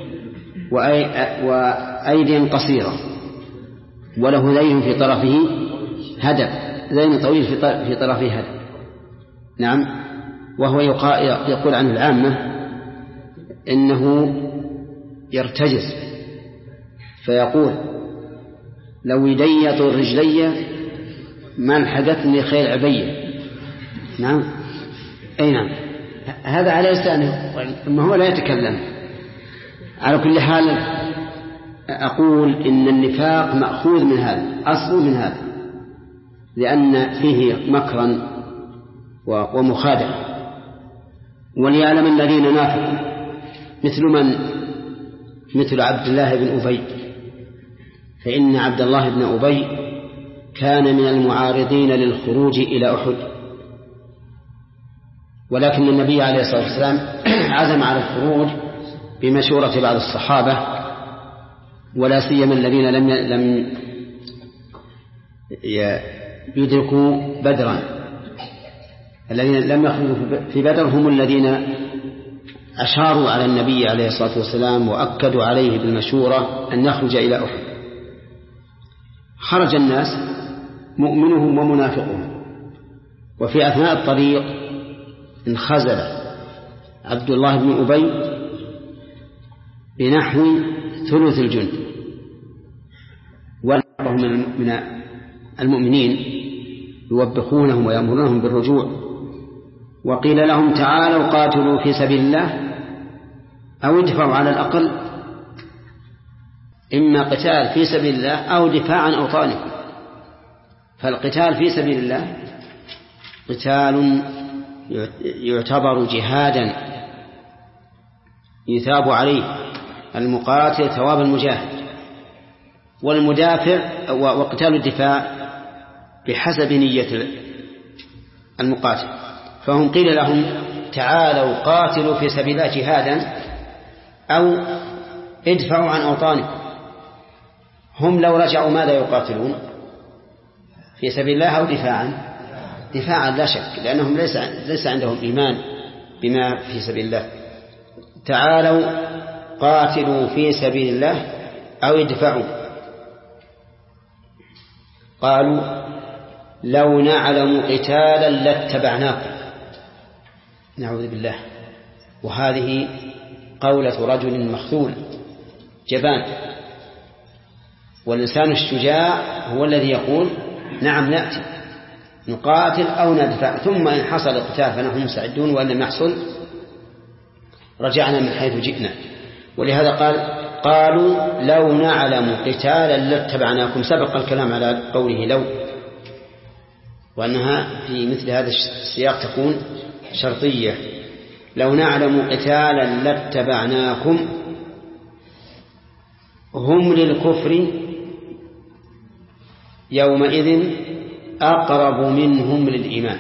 وأيدي قصيرة، وله ذيل في طرفه هدب، ذيل طويل في طرفه هدب. نعم. وهو يقول عن العامة إنه يرتجز، فيقول لو يدي طول رجلي ما انحدثني خيل عبية. نعم أي نعم، هذا على لسانه ثم هو لا يتكلم. على كل حال أقول إن النفاق مأخوذ من هذا، أصل من هذا، لأن فيه مكرا ومخادعة. وليعلم الذين نافقوا مثل من؟ مثل عبد الله بن أبي، فإن عبد الله بن أبي كان من المعارضين للخروج إلى أحد، ولكن النبي عليه الصلاة والسلام عزم على الخروج بمشورة بعض الصحابة، ولا سيما الذين لم لم يدركوا بدرا. الذين لم يخرجوا في بدر هم الذين أشاروا على النبي عليه الصلاة والسلام وأكدوا عليه بالمشورة أن يخرج إلى أحد. خرج الناس مؤمنهم ومنافقهم. وفي أثناء الطريق انخزل عبد الله بن أبي بنحو ثلث الجند، وهم من المؤمنين يوبخونهم ويأمرونهم بالرجوع، وقيل لهم تعالوا قاتلوا في سبيل الله أو ادفعوا، على الأقل إما قتال في سبيل الله أو دفاع عن أوطانكم. فالقتال في سبيل الله قتال يعتبر جهادا يثاب عليه المقاتل ثواب المجاهد، والمدافع وقتال الدفاع بحسب نية المقاتل. فهم قيل لهم تعالوا قاتلوا في سبيل الله جهادا أو ادفعوا عن أوطانكم. هم لو رجعوا ماذا يقاتلون؟ في سبيل الله أو دفاعا؟ دفاعا لا شك، لأنهم ليس, ليس عندهم إيمان بما في سبيل الله. تعالوا قاتلوا في سبيل الله أو ادفعوا. قالوا لو نعلم قتالا لاتبعناكم. نعوذ بالله. وهذه قولة رجل مخذول جبان، والإنسان الشجاع هو الذي يقول نعم نأتي نقاتل أو ندفع، ثم إن حصل القتال فنحن مستعدون، وإن لم يحصل رجعنا من حيث جئنا. ولهذا قال قالوا لو نعلم قتالا لاتبعناكم. سبق الكلام على قوله لو، وأنها في مثل هذا السياق تكون شرطية. لو نعلم قتالا لاتبعناكم. هم للكفر يومئذ أقرب منهم للإيمان.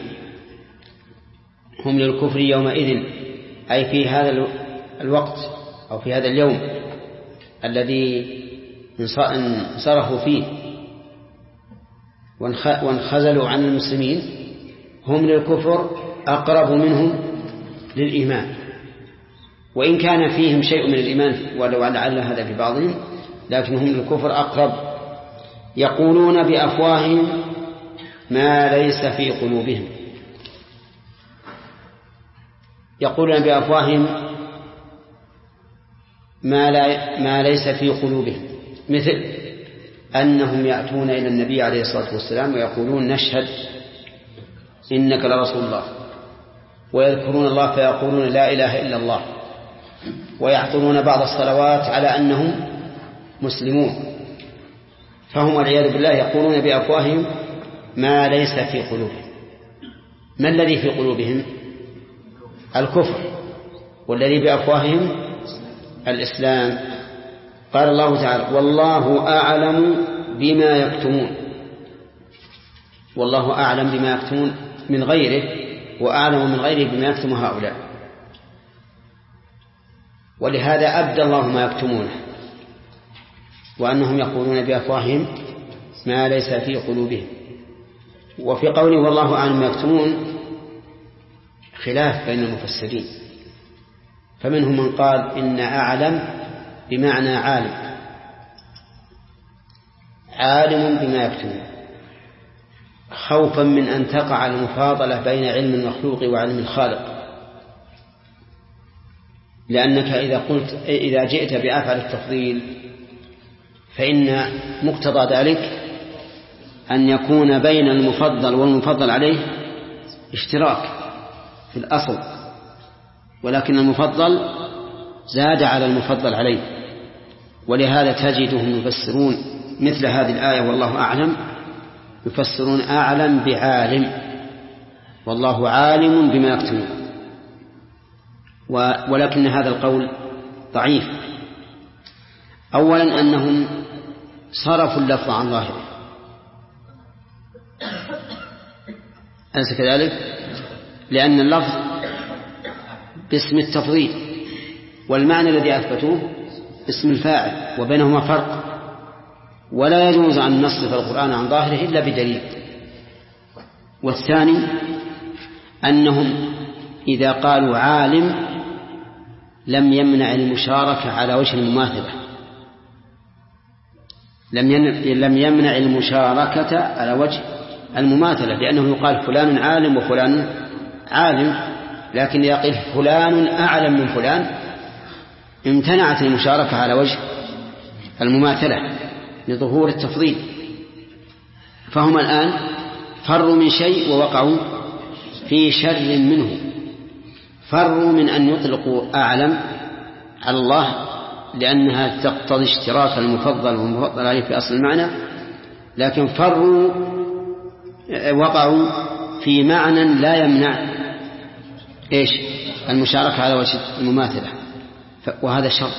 هم للكفر يومئذ أي في هذا الوقت أو في هذا اليوم الذي انصرفوا فيه وانخزلوا عن المسلمين، هم للكفر أقرب منهم للإيمان. وإن كان فيهم شيء من الإيمان ولو لعل هذا في بعضهم، لكن هم للكفر أقرب. يقولون بأفواههم ما ليس في قلوبهم. يقولون بأفواههم ما, لا ما ليس في قلوبهم، مثل أنهم يأتون إلى النبي عليه الصلاة والسلام ويقولون نشهد إنك لرسول الله، ويذكرون الله فيقولون لا إله إلا الله، ويعطون بعض الصلوات على أنهم مسلمون. فهم والعياذ بالله يقولون بأفواههم ما ليس في قلوبهم. ما الذي في قلوبهم؟ الكفر، والذي بأفواههم الإسلام. قال الله تعالى والله أعلم بما يكتمون. والله أعلم بما يكتمون من غيره، وأعلم من غيره بما يكتم هؤلاء. ولهذا أبدى الله ما يكتمونه، وأنهم يقولون بأفواههم ما ليس في قلوبهم. وفي قوله والله أعلم ما يكتمون خلاف بين المفسرين، فمنهم من قال إن أعلم بمعنى عالم، عالم بما يكتمون، خوفا من أن تقع المفاضلة بين علم المخلوق وعلم الخالق. لأنك إذا قلت إذا جئت بأفعل التفضيل فإن مقتضى ذلك أن يكون بين المفضل والمفضل عليه اشتراك في الأصل، ولكن المفضل زاد على المفضل عليه. ولهذا تجدهم يفسرون مثل هذه الآية والله أعلم، يفسرون أعلم بعالم، والله عالم بما يكتمون. ولكن هذا القول ضعيف. أولا أنهم صرفوا اللفظ عن ظاهره، أليس كذلك؟ لأن اللفظ باسم التفضيل، والمعنى الذي أثبتوه اسم الفاعل، وبينهما فرق، ولا يجوز أن نصرف القرآن عن ظاهره إلا بدليل. والثاني أنهم إذا قالوا عالم لم يمنع المشاركة على وجه المماثلة، لم لم يمنع المشاركة على وجه المماثلة، لأنه يقال فلان عالم وفلان عالم، لكن إذا قيل فلان أعلم من فلان امتنعت المشاركة على وجه المماثلة لظهور التفضيل. فهم الآن فروا من شيء ووقعوا في شر منه. فروا من أن يطلقوا أعلم على الله لأنها تقتضي اشتراك المفضل والمفضل عليه في أصل المعنى، لكن فروا وقعوا في معنى لا يمنع إيش المشاركة على وجه المماثلة، وهذا شر.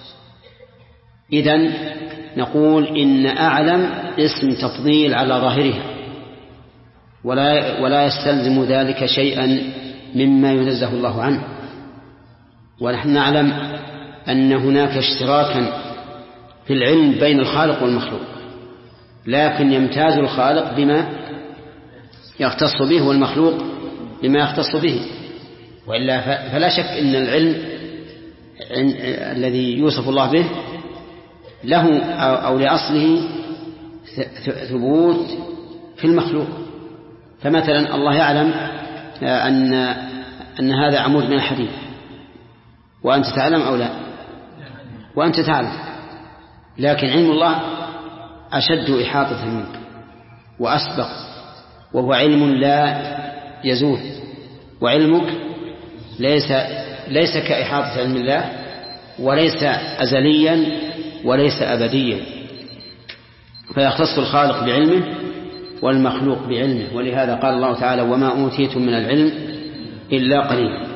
إذن نقول إن أعلم اسم تفضيل على ظاهرها، ولا ولا يستلزم ذلك شيئا مما ينزه الله عنه. ونحن نعلم أن هناك اشتراكا في العلم بين الخالق والمخلوق، لكن يمتاز الخالق بما يختص به والمخلوق بما يختص به، وإلا فلا شك أن العلم الذي يوصف الله به له أو لأصله ثبوت في المخلوق. فمثلا الله يعلم أن أن هذا عمود من الحديد، وأنت تعلم أو لا؟ وأنت تعلم، لكن علم الله أشد إحاطة منك وأسبق، وهو علم لا يزول، وعلمك ليس ليس كإحاطة علم الله، وليس أزليا وليس أبديا، فيختص الخالق بعلمه والمخلوق بعلمه. ولهذا قال الله تعالى: وما أوتيتم من العلم إلا قليلا.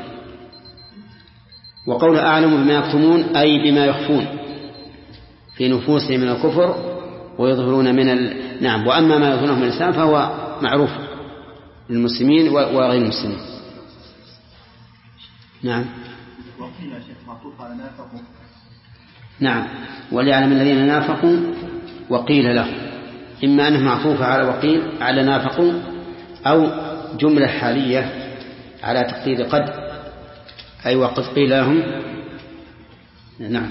وقول أعلم بما يكتمون أي بما يخفون في نفوسهم من الكفر ويظهرون من ال... نعم. وأما ما يظهرونه من الإسلام فهو معروف للمسلمين وغير المسلمين. نعم. نعم. وليعلم الذين نافقوا وقيل لهم، إما أنه معطوف على وقيل على نافقوا، أو جملة حالية على تقدير قد، أي وقد قيل لهم. نعم.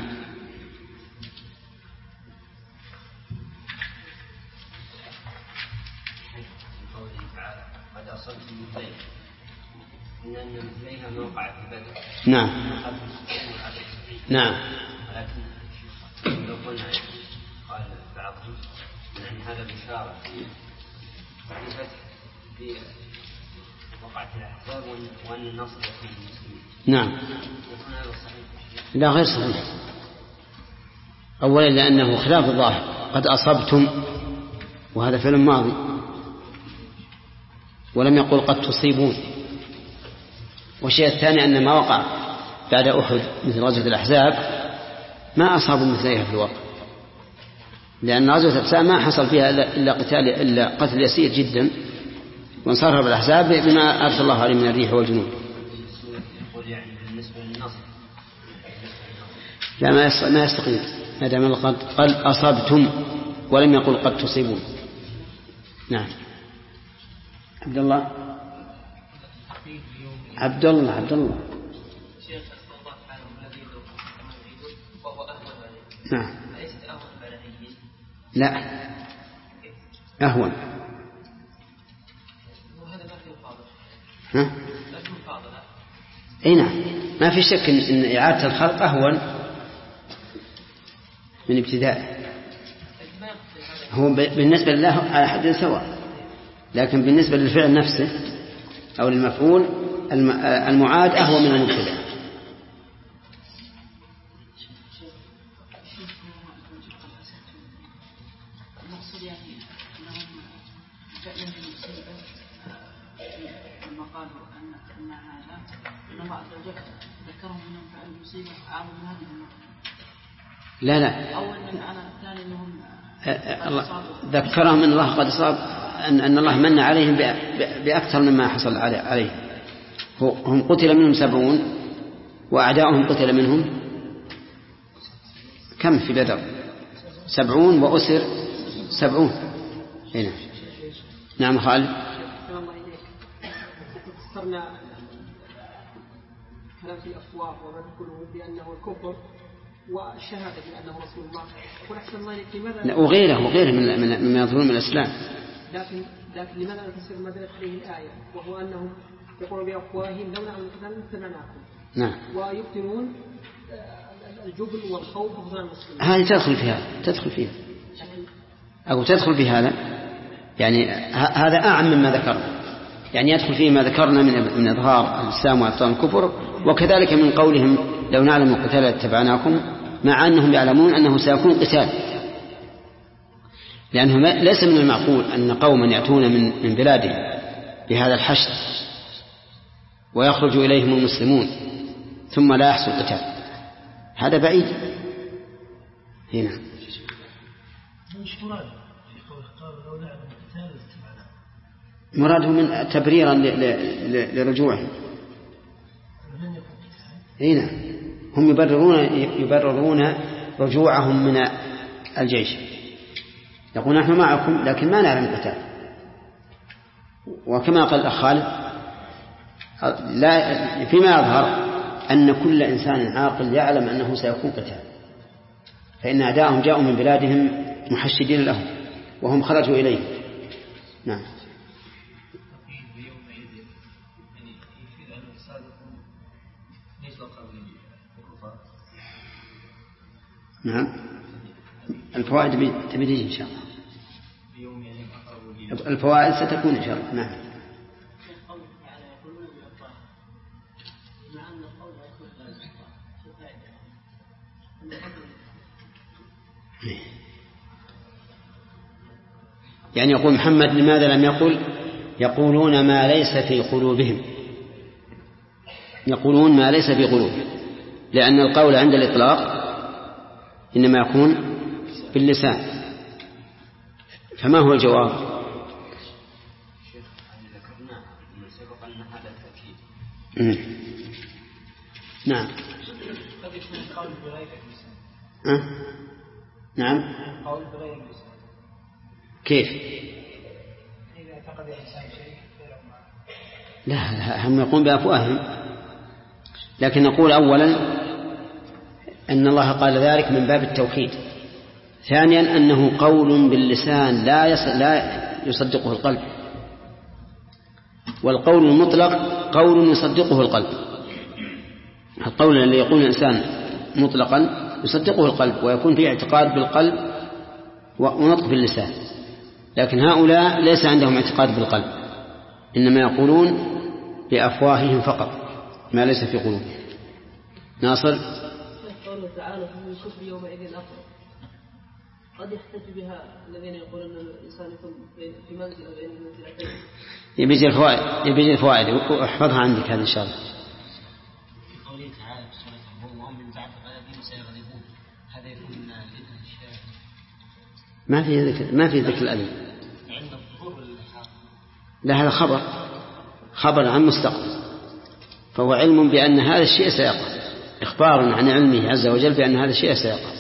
نعم. نعم. ولكن لو قلنا قال بعضهم أن هذا بشارة في فتح في وقعة الأحزاب وأن النصر يكون المسلمين. نعم. لا، غير صحيح. أولا لأنه خلاف الظاهر، قد أصبتم وهذا فعل ماضي، ولم يقل قد تصيبون. والشيء الثاني أن ما وقع بعد أحد مثل غزوة الأحزاب ما أصابوا مثلها في الواقع، لأن غزوة الأحزاب ما حصل فيها إلا قتال إلا قتل يسير جدا، وانصرف الأحزاب بما أرسل الله عليه من الريح والجنود. لا، ما يستقيم ما دام قد قد أصبتم ولم يقل قد تصيبون. نعم. عبد الله عبد الله عبد الله نعم. لا، أهون. ها؟ أي نعم، ما في شك إن إعادة الخلق أهون من ابتداء. هو بالنسبة لله على حد سواء، لكن بالنسبة للفعل نفسه أو للمفعول المعاد أهون من الابتداء. لا لا، ذكرهم أن الله قد صاب أن, أن الله من عليهم بأكثر مما حصل عليه. هم قتل منهم سبعون وأعداؤهم قتل منهم كم في بدر؟ سبعون وأسر سبعون. هنا. نعم خالد. فسرنا كلام في الأفواه وما تقوله بأنه الكفر والشهادة بأنه رسول الله. يقول أحسن الله إليك لماذا؟ وغيره وغيره من مما يظهرون من الإسلام. لكن لكن لماذا لا تفسر ما دلت عليه الآية وهو أنهم يقولون بأفواههم لولا أن القتال اتبعناكم. نعم. ويبطنون الجبن والخوف وفضل المسلمين. هذه تدخل فيها تدخل فيها أو تدخل في هذا يعني هذا أعم مما ذكرنا يعني يدخل فيه ما ذكرنا من من إظهار الإسلام وإبطان الكفر وكذلك من قولهم لو نعلم القتال لاتبعناكم مع أنهم يعلمون أنه سيكون قتال لأنه ليس من المعقول أن قوما يأتون من من بلادهم بهذا الحشد ويخرج إليهم المسلمون ثم لا يحصل قتال هذا بعيد هنا. مراده من تبريرا لرجوعهم هنا هم يبررون يبررون رجوعهم من الجيش يقول نحن معكم لكن ما نعلم القتال وكما قال الأخ خالد لا فيما يظهر أن كل إنسان عاقل يعلم أنه سيكون قتال فإن أعداءهم جاءوا من بلادهم محشدين لهم وهم خرجوا إليه. نعم. نعم الفوائد تبي تجي إن شاء الله الفوائد ستكون إن شاء الله. نعم. يعني يقول محمد لماذا لم يقل يقولون ما ليس في قلوبهم يقولون ما ليس في قلوبهم لأن القول عند الإطلاق إنما يكون باللسان فما هو الجواب؟ نعم أه؟ نعم كيف؟ لا هم يقوم بأفواههم لكن نقول أولا أن الله قال ذلك من باب التوحيد ثانيا أنه قول باللسان لا لا يصدقه القلب والقول المطلق قول يصدقه القلب القول الذي يقول الإنسان مطلقا يصدقه القلب ويكون فيه اعتقاد بالقلب ونطق باللسان لكن هؤلاء ليس عندهم اعتقاد بالقلب إنما يقولون بأفواههم فقط ما ليس في قلوبهم. ناصر قوله تعالى فمن الكفر يومئذ أكبر قد يحتج بها الذين يقولون أن الإنسان يكون في منزل أو بين منزلتين يبيجي الفوائد يبيجي الفوائد واحفظها عندك هذه إن شاء الله. قوله تعالى في سورة الروم وهم من بعد غلبهم سيغلبون هذا يكون لذكر الشاهد ما في ذكر ما في ذكر الألم عند الظهور والإلحاق لا هذا خبر خبر عن مستقبل فهو علم بأن هذا الشيء سيقع إخبار عن علمه عز وجل بأن هذا الشيء سيقع.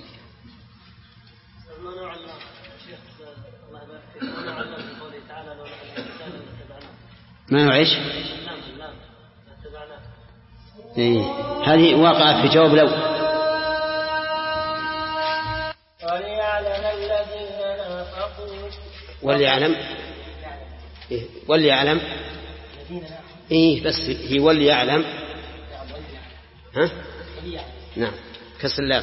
ما نوعيش إيه. هذه واقعة في جواب لو وليعلم الذين نافقوا وليعلم إيه. وليعلم إيه بس هي وليعلم ها نعم كسر اللام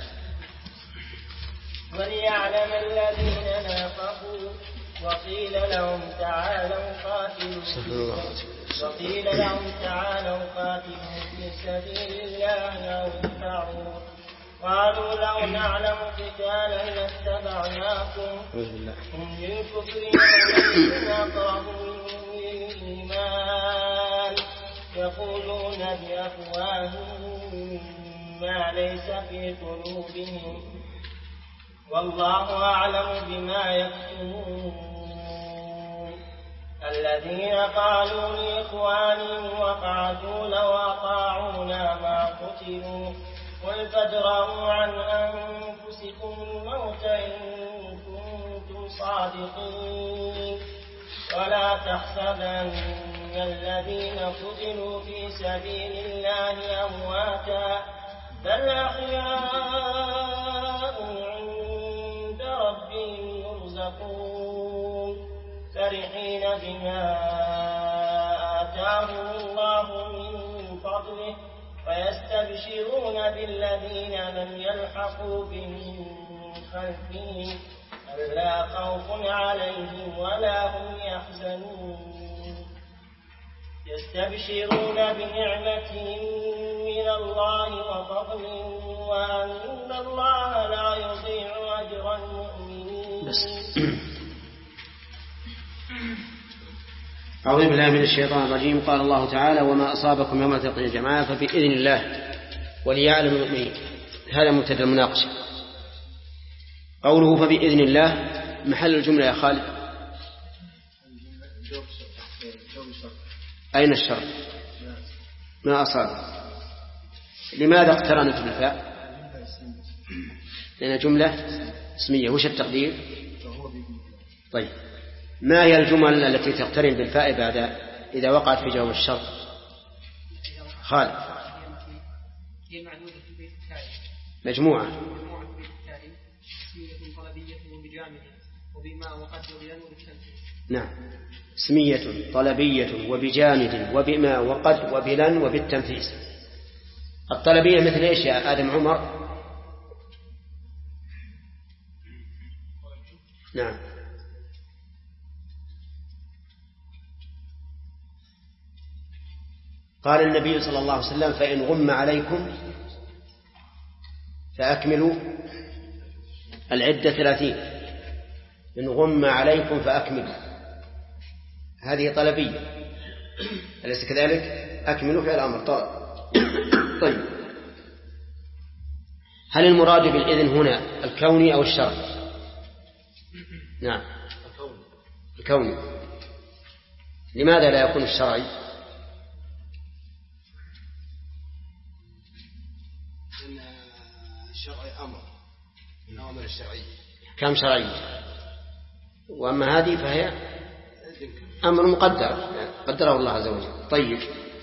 وليعلم الذين نافقوا وقيل لهم تعالوا قاتلوا وقيل لهم تعالوا قاتلوا في سبيل الله أو ادفعوا قالوا لو نعلم قتالا لاتبعناكم هم للكفر يومئذ أقرب للإيمان يقولون بأفواههم ما ليس في قلوبهم والله أعلم بما يكتمون الذين قالوا لإخوانهم وقعدوا لو أطاعونا ما قتلوا قل فادرءوا عن أنفسكم الموت إن كنتم صادقين ولا تحسبن الذين قتلوا في سبيل الله أمواتا بل أحياء عند ربهم يرزقون فرحين بما آتاهم الله من فضله ويستبشرون بالذين لم يلحقوا بهم من خلفهم ألا خوف عليهم ولا هم يحزنون يستبشرون بنعمة من الله وفضل وأن الله لا يضيع أجر المؤمنين. أعوذ بالله من الشيطان الرجيم. قال الله تعالى: وما أصابكم يوم التقى الجمعان فبإذن الله وليعلم المؤمنين. هذا مبتدأ المناقشة. قوله فبإذن الله محل الجملة يا خالد. أين الشرط؟ ما أصاب. لماذا اقترنت بالفاء؟ لأن جملة اسمية. وش التقدير؟ طيب ما هي الجمل التي تقترن بالفاء بعد إذا وقعت في جواب الشرط؟ خالد. هي معدودة في البيت التالي. مجموعة. مجموعة في البيت التالي اسمية طلبية وبجامع وبما وقد وبلن وبالتنفيذ. نعم. اسمية طلبية وبجامد وبما وقد وبلن وبالتنفيذ. الطلبية مثل إيش يا آدم عمر؟ نعم. قال النبي صلى الله عليه وسلم: فإن غم عليكم فأكملوا العدة ثلاثين. إن غم عليكم فأكملوا، هذه طلبية أليس كذلك؟ أكملوا في الأمر طلب. طيب هل المراد بالإذن هنا الكوني أو الشرعي؟ نعم الكوني. لماذا لا يكون الشرعي؟ إن الشرعي أمر من أوامر الشرعية كم شرعية، وأما هذه فهي أمر مقدر قدره الله عز وجل. طيب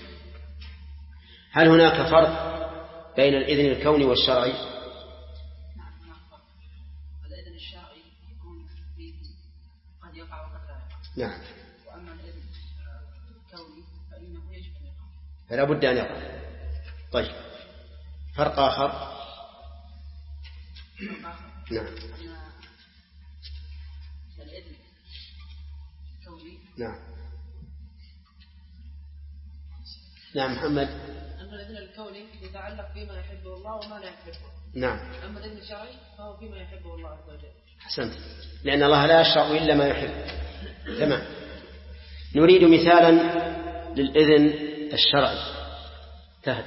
هل هناك فرق بين الإذن الكوني والشرعي؟ الإذن الشرعي يكون فيه قد يقع وقد لا يقع. نعم. وأما الإذن الكوني فإنه يجب أن يقع. فلا بد أن يقع. طيب فرق آخر. نعم. الإذن الكوني. نعم. نعم محمد. أما الإذن الكوني يتعلق بما يحبه الله وما لا يحبه. نعم. أما الإذن الشرعي فهو بما يحبه الله عز وجل. أحسنت، لأن الله لا يشرع إلا ما يحب. تمام. نريد مثالا للإذن الشرعي. تهد.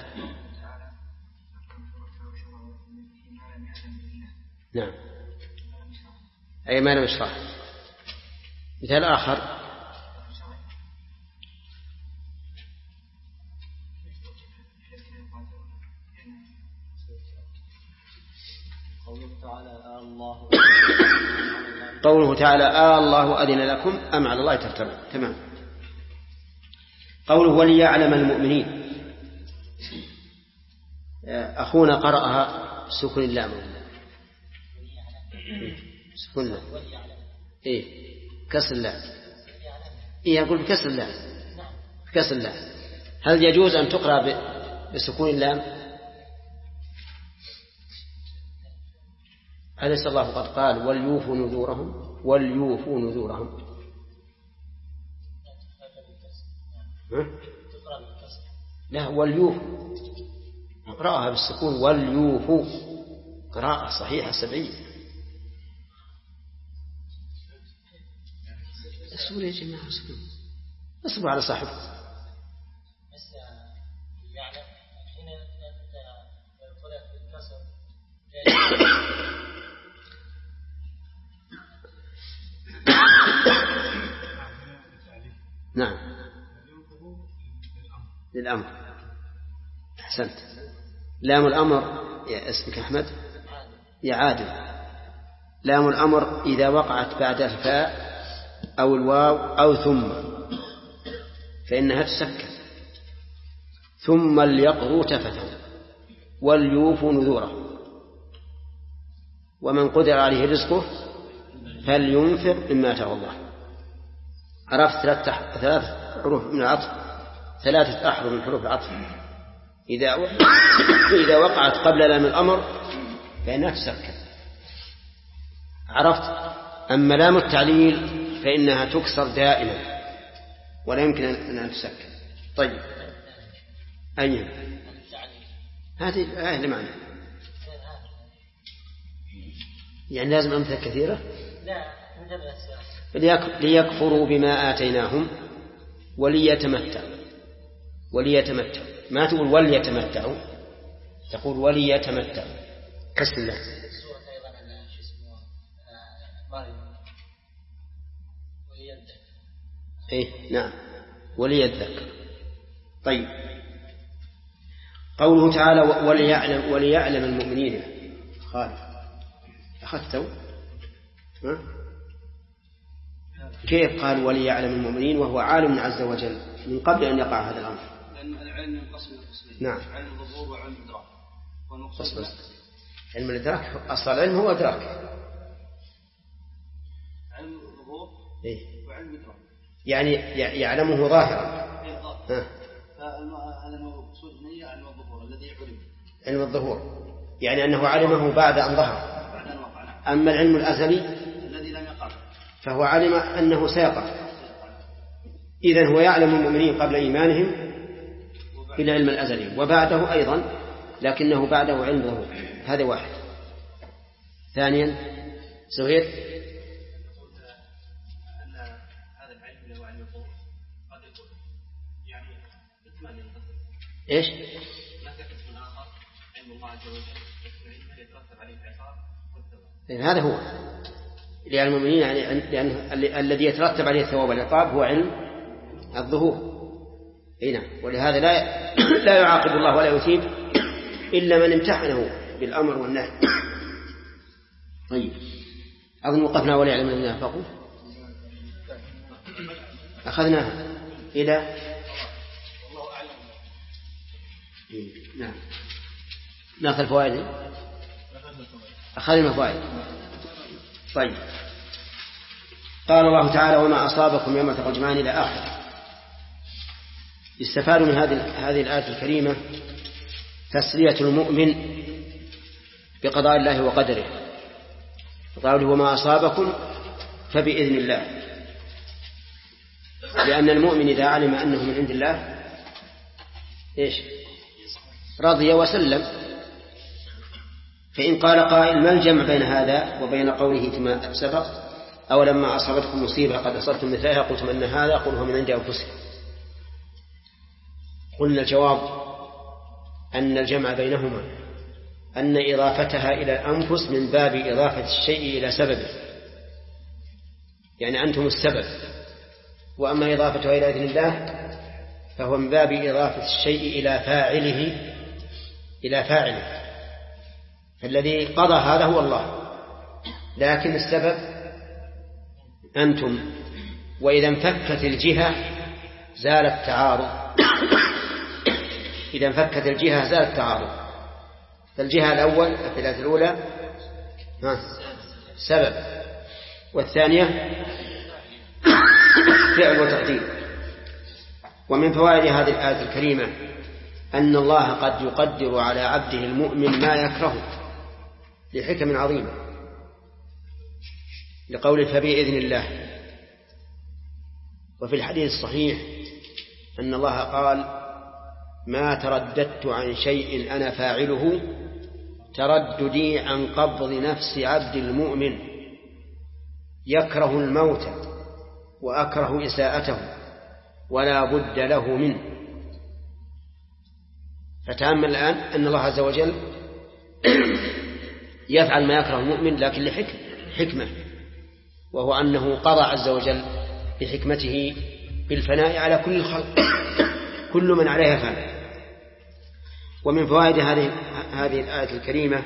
نعم. أي ما لم يشرع. مثال آخر. قوله تعالى: آه الله أذن لكم أم على الله تفترون. تمام. قوله وليعلم المؤمنين. أخونا قرأها سكن اللام. سكن اللام. إيه كسر اللام. إيه أقول بكسر اللام. بكسر اللام. هل يجوز أن تقرأ بسكون اللام؟ أليس الله قد قال وليوفوا نذورهم؟ وليوفوا نذورهم. لا وليوفوا. اقرأها بالسكون وليوفوا، قراءة صحيحة سبعية. أصبر يا جماعة أصبر، أصبر على صاحبكم. نعم للأمر. أحسنت. لام الأمر يا اسمك أحمد يا عادل. لام الأمر إذا وقعت بعد الفاء أو الواو أو ثم فإنها تسكن. ثم ليقضوا تفثهم وليوفوا نذورهم ومن قدر عليه رزقه فلينفق مما آتاه الله. عرفت ثلاث ثلاث حروف من العطف، ثلاثة أحرف من حروف العطف إذا إذا وقعت قبل لام الأمر فإنها تسكن. عرفت؟ أما لام التعليل فإنها تكسر دائما ولا يمكن أن تسكن. طيب أين هذه الآية اللي معنا؟ يعني لازم أمثلة كثيرة؟ لا، ليكفروا بما آتيناهم وليتمتعوا. وليتمتعوا، ما تقول وليتمتعوا، تقول وليتمتعوا. بسم الله. إيه نعم وليذكر. طيب قوله تعالى وليعلم وليعلم المؤمنين. خالد أخذته ها؟ كيف قال وليعلم المؤمنين وهو عالم عز وجل من قبل أن يقع هذا الأمر؟ لأن العلم ينقسم إلى قسمين. نعم. علم الظهور وعلم الإدراك. بس بس. علم الإدراك أصل العلم هو إدراك. علم الظهور إيه؟ وعلم الإدراك. يعني يعلمه ظاهرا. إيه ظاهر. هذا المقصود منه علم الظهور الذي علم. علم الظهور يعني أنه علمه بعد أن ظهر. بعد أن وقع. أما العلم الأزلي الذي لم يقع فهو علم أنه سيقع. إذن هو يعلم المؤمنين قبل إيمانهم بالعلم الأزلي وبعده أيضا، لكنه بعده علم ظهور. هذا واحد. ثانيا زهير أن هذا العلم له علم الظهور قد يكون يعني احتمال ينقسم. إيش؟ هناك قسم آخر علم الله عز وجل علم يترتب عليه العقاب والثواب. هذا هو لأن المؤمنين يعني لأن الذي يترتب عليه الثواب والعقاب هو علم الظهور. هنا ولهذا لا لا يعاقب الله ولا يثيب إلا من امتحنه بالأمر والنهي. طيب أظن وقفنا وليعلم الذين نافقوا أخذناها إلى نعم ناخذ الفوائد. أخذنا الفوائد. طيب قال الله تعالى وما أصابكم يوم التقى الجمعان إلى آخر. يستفاد من هذه هذه الآية الكريمة تسلية المؤمن بقضاء الله وقدره. قالوا وما أصابكم فبإذن الله، لأن المؤمن إذا علم أنه من عند الله إيش رضي وسلم. فإن قال قائل ما الجمع بين هذا وبين قوله فيما سبق أو لما أصابتكم مصيبة قد أصبتم مثلها قلتم أن هذا قل هو من عند أنفسكم؟ قلنا الجواب أن الجمع بينهما أن إضافتها إلى الأنفس من باب إضافة الشيء إلى سببه، يعني أنتم السبب، وأما إضافتها إلى إذن الله فهو من باب إضافة الشيء إلى فاعله إلى فاعله. فالذي قضى هذا هو الله، لكن السبب أنتم. وإذا انفكت الجهة زال التعارض. إذا انفكت الجهة زال التعارض. فالجهة الأول الثلاثة الأولى سبب، والثانية فعل وتقدير. ومن فوائد هذه الآية الكريمة أن الله قد يقدر على عبده المؤمن ما يكره لحكم عظيمة، لقول فبإذن الله. وفي الحديث الصحيح أن الله قال ما ترددت عن شيء أنا فاعله ترددي عن قبض نفس عبد المؤمن يكره الموت وأكره إساءته ولا بد له منه. فتأمل الآن أن الله عز وجل يفعل ما يكره المؤمن لكن لحكمة، وهو أنه قضى عز وجل بحكمته بالفناء على كل الخلق، كل من عليها فان. ومن فوائد هذه هذه الآية الكريمة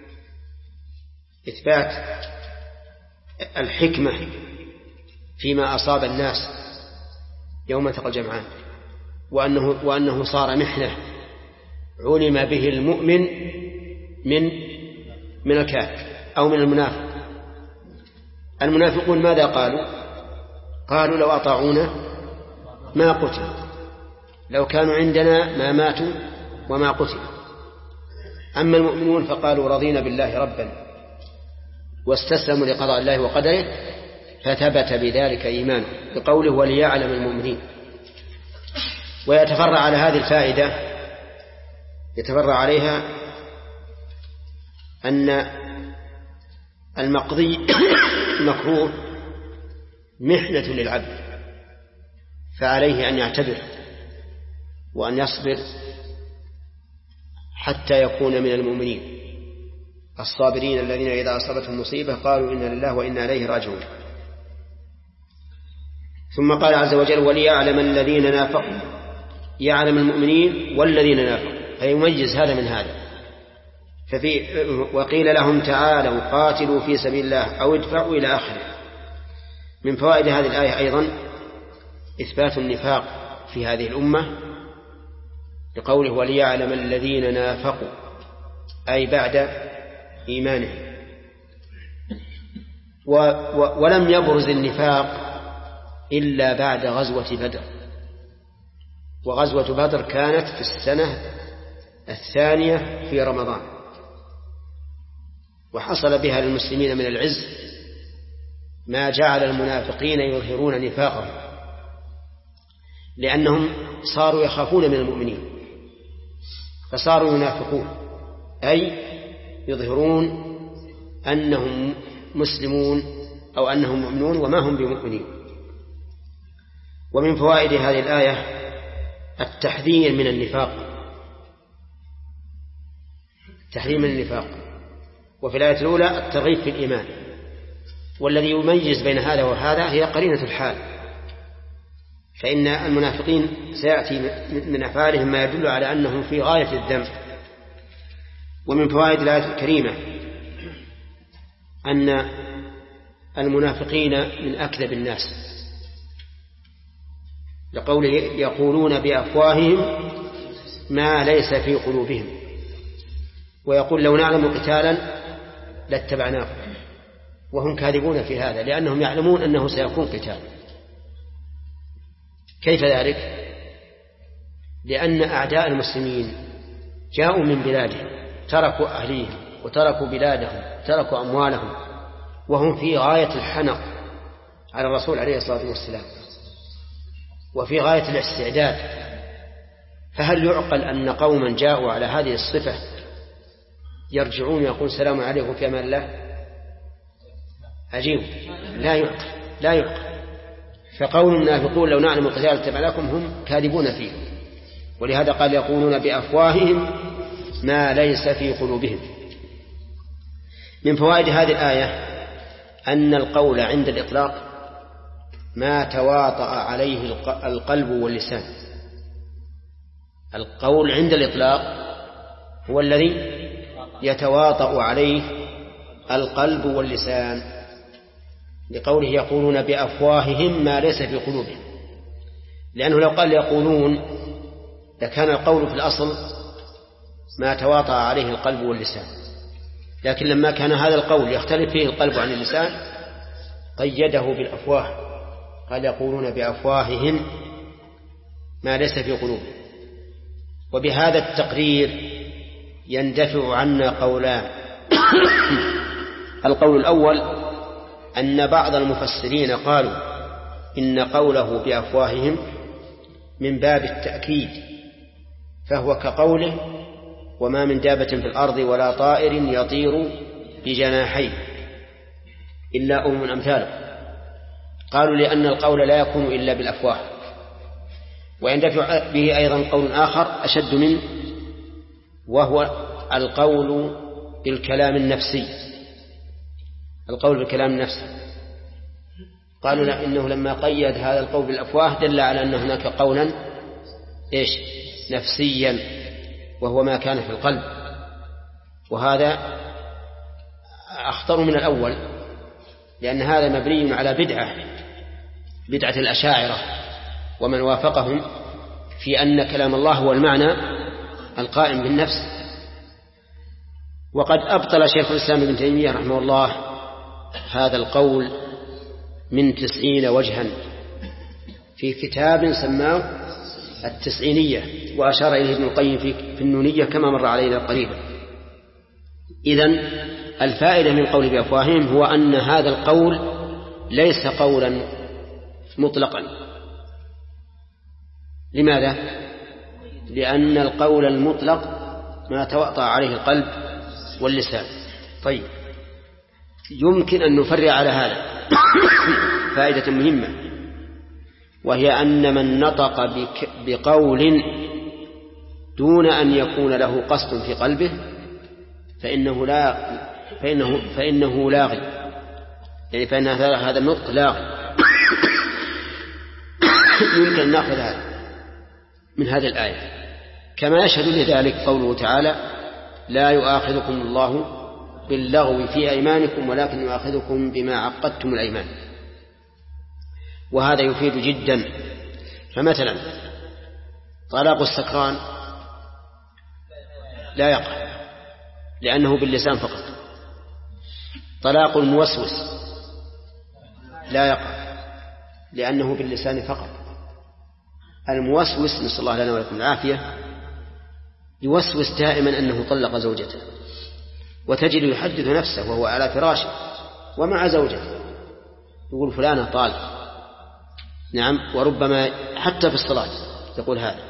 إثبات الحكمة فيما أصاب الناس يوم التقى الجمعان، وأنه, وأنه صار محنة علم به المؤمن من من الكافر أو من المنافق. المنافقون ماذا قالوا؟ قالوا لو أطاعونا ما قتل، لو كانوا عندنا ما ماتوا وما قتل. أما المؤمنون فقالوا رضينا بالله ربا واستسلموا لقضاء الله وقدره، فثبت بذلك إيمانه بقوله وليعلم المؤمنين. ويتفرع على هذه الفائدة يتفرع عليها أن المقضي المكروه محنة للعبد، فعليه أن يعتبر وأن يصبر حتى يكون من المؤمنين الصابرين الذين إذا أصابتهم مصيبة قالوا إنا لله وإنا إليه راجعون. ثم قال عز وجل وليعلم الذين نافقوا، يعلم المؤمنين والذين نافقوا، فيميز هذا من هذا. ففي وقيل لهم تعالوا قاتلوا في سبيل الله أو ادفعوا إلى آخره. من فوائد هذه الآية أيضا إثبات النفاق في هذه الأمة بقوله وليعلم الذين نافقوا، أي بعد إيمانهم. و و ولم يبرز النفاق إلا بعد غزوة بدر، وغزوة بدر كانت في السنة الثانية في رمضان، وحصل بها للمسلمين من العز ما جعل المنافقين يظهرون نفاقهم، لأنهم صاروا يخافون من المؤمنين فصاروا ينافقون، أي يظهرون أنهم مسلمون أو أنهم مؤمنون وما هم بمؤمنين. ومن فوائد هذه الآية التحذير من النفاق، التحذير من النفاق. وفي الآية الأولى الترغيب في الإيمان، والذي يميز بين هذا وهذا هي قرينة الحال، فإن المنافقين سيأتي من أفعالهم ما يدل على أنهم في غاية الذنب. ومن فوائد الآية الكريمة أن المنافقين من أكذب الناس، لقوله يقولون بأفواههم ما ليس في قلوبهم، ويقول لو نعلم قتالا لاتبعناكم، وهم كاذبون في هذا لأنهم يعلمون أنه سيكون قتال. كيف ذلك؟ لأن أعداء المسلمين جاءوا من بلادهم، تركوا أهليهم وتركوا بلادهم، تركوا أموالهم، وهم في غاية الحنق على الرسول عليه الصلاة والسلام وفي غاية الاستعداد. فهل يعقل أن قوما جاءوا على هذه الصفة يرجعون يقول السلام عليكم في أمان الله؟ عجيب، لا يعقل لا يعقل. فقول المنافقون لو نعلم القتال اتبعناكم هم كاذبون فيه، ولهذا قال يقولون بأفواههم ما ليس في قلوبهم. من فوائد هذه الآية أن القول عند الإطلاق ما تواطأ عليه القلب واللسان. القول عند الإطلاق هو الذي يتواطأ عليه القلب واللسان، لقوله يقولون بأفواههم ما ليس في قلوبهم، لأنه لو قال يقولون لكان القول في الأصل ما تواطأ عليه القلب واللسان، لكن لما كان هذا القول يختلف فيه القلب عن اللسان قيده بالأفواه، قال يقولون بأفواههم ما ليس في قلوبهم. وبهذا التقرير يندفع عنا قولان. القول الأول أن بعض المفسرين قالوا إن قوله بأفواههم من باب التأكيد، فهو كقوله وما من دابة في الأرض ولا طائر يطير بجناحيه إلا أمم أمثاله. قالوا لأن القول لا يكون إلا بالأفواه. ويندفع به أيضا قول آخر أشد منه، وهو القول بالكلام النفسي. القول بالكلام النفسي قالوا إنه لما قيد هذا القول بالأفواه دل على أن هناك قولا إيش نفسيا، وهو ما كان في القلب، وهذا أخطر من الأول، لأن هذا مبني على بدعة بدعة الأشاعرة ومن وافقهم في أن كلام الله هو المعنى القائم بالنفس. وقد أبطل شيخ الإسلام ابن تيمية رحمه الله هذا القول من تسعين وجها في كتاب سماه التسعينية، وأشار إليه ابن القيم في النونية كما مر علينا قريبا. إذن الفائدة من قول بأفواههم هو أن هذا القول ليس قولا مطلقا. لماذا؟ لأن القول المطلق ما تواطأ عليه القلب واللسان. طيب، يمكن أن نفرع على هذا فائدة مهمة، وهي أن من نطق بقول دون أن يكون له قصد في قلبه فإنه لا فإنه فإنه لاغي، يعني فإن هذا النطق لاغي. يمكن أن نأخذ هذا من هذه الآية، كما يشهد لذلك قوله تعالى: لا يؤاخذكم الله باللغو في أيمانكم ولكن يؤاخذكم بما عقدتم الأيمان. وهذا يفيد جدا. فمثلا طلاق السكران لا يقع لأنه باللسان فقط. طلاق الموسوس لا يقع لأنه باللسان فقط. الموسوس، نسأل الله لنا ولكم العافية، يوسوس دائما أنه طلق زوجته، وتجد يحدث نفسه وهو على فراشه ومع زوجته يقول فلانة طالق. نعم، وربما حتى في الصلاة يقول هذا،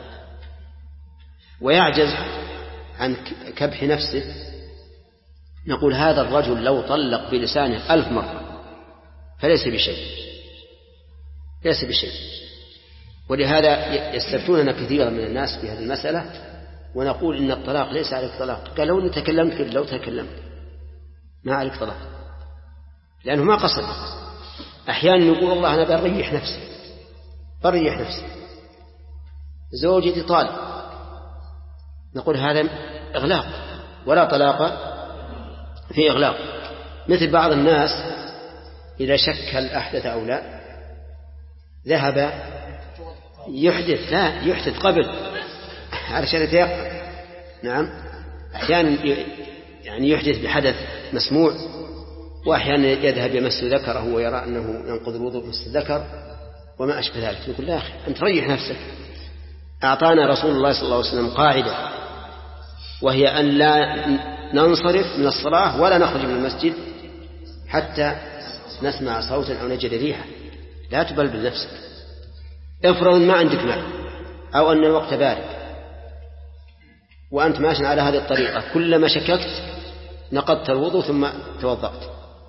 ويعجز عن كبح نفسه. نقول هذا الرجل لو طلق بلسانه ألف مرة فليس بشيء، ليس بشيء. ولهذا يستفتوننا كثيرا من الناس في هذه المسألة، ونقول إن الطلاق ليس عليك طلاق. قال لو تكلمت لو تكلمت ما عليك طلاق، لأنه ما قصد. أحيانا يقول الله أنا بريح نفسي بريح نفسي زوجتي طالق، نقول هذا إغلاق، ولا طلاق في إغلاق. مثل بعض الناس إذا شك هل أحدث أو لا ذهب يحدث، لا يحدث قبل علشان يتيقن. نعم، أحيانا يعني يحدث بحدث مسموع، وأحيانا يذهب يمس ذكره ويرى أنه ينقض الوضوء مس الذكر وما أشبه ذلك. يقول لا أخي أنت ريح نفسك. أعطانا رسول الله صلى الله عليه وسلم قاعدة، وهي أن لا ننصرف من الصلاة ولا نخرج من المسجد حتى نسمع صوتا أو نجد ريحا. لا تبلبل نفسك. افرض ما عندك ماء أو أن الوقت بارد وأنت ماشي على هذه الطريقة، كلما شككت نقضت الوضوء ثم توضأت،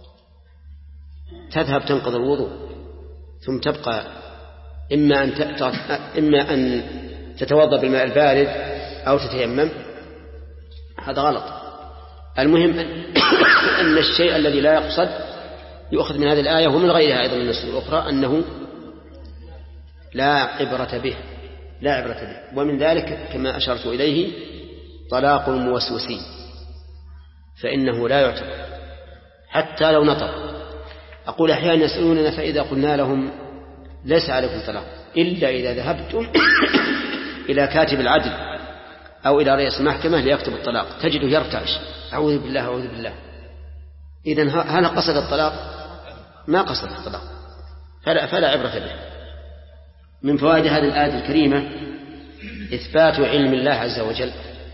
تذهب تنقض الوضوء ثم تبقى إما أن إما أن تتوضأ بالماء البارد أو تتيمم. هذا غلط. المهم أن الشيء الذي لا يقصد يؤخذ من هذه الآية ومن غيرها أيضا من النصوص الأخرى أنه لا عبرة به لا عبرة به. ومن ذلك كما أشرت إليه طلاق الموسوسين، فإنه لا يعتبر حتى لو نطق. أقول أحيانا يسألوننا فإذا قلنا لهم ليس عليكم طلاق إلا إذا ذهبتم إلى كاتب العدل أو إلى رئيس المحكمة ليكتب الطلاق، تجده يرتعش أعوذ بالله أعوذ بالله. إذن هل قصد الطلاق؟ ما قصد الطلاق، فلا, فلا عبرة به. من فوائد هذه الآية الكريمة إثبات علم الله عز وجل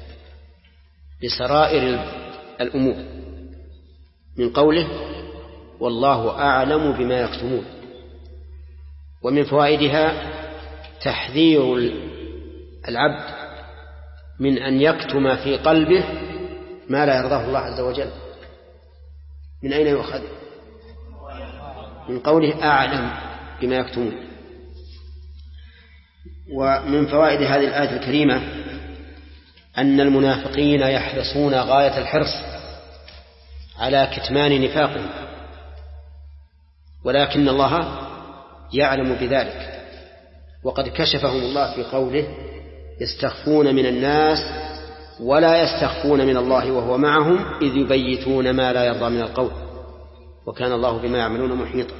بسرائر الأمور، من قوله والله أعلم بما يكتمون. ومن فوائدها تحذير العبد من أن يكتم في قلبه ما لا يرضاه الله عز وجل. من أين يؤخذ؟ من قوله أعلم بما يكتمون. ومن فوائد هذه الآية الكريمة أن المنافقين يحرصون غاية الحرص على كتمان نفاقهم، ولكن الله يعلم بذلك، وقد كشفهم الله في قوله يستخفون من الناس ولا يستخفون من الله وهو معهم إذ يبيتون ما لا يرضى من القول وكان الله بما يعملون محيطا.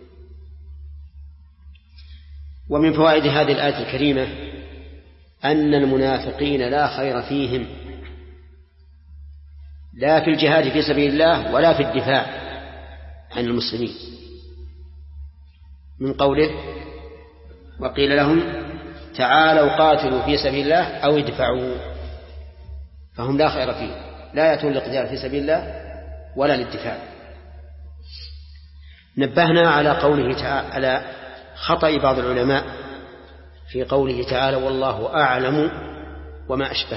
ومن فوائد هذه الآية الكريمة أن المنافقين لا خير فيهم لا في الجهاد في سبيل الله ولا في الدفاع عن المسلمين، من قوله وقيل لهم تعالوا قاتلوا في سبيل الله أو ادفعوا، فهم لا خير فيه، لا يأتون للقتال في سبيل الله ولا للدفاع. نبهنا على قوله تعالى على خطأ بعض العلماء في قوله تعالى والله أعلم وما أشبه،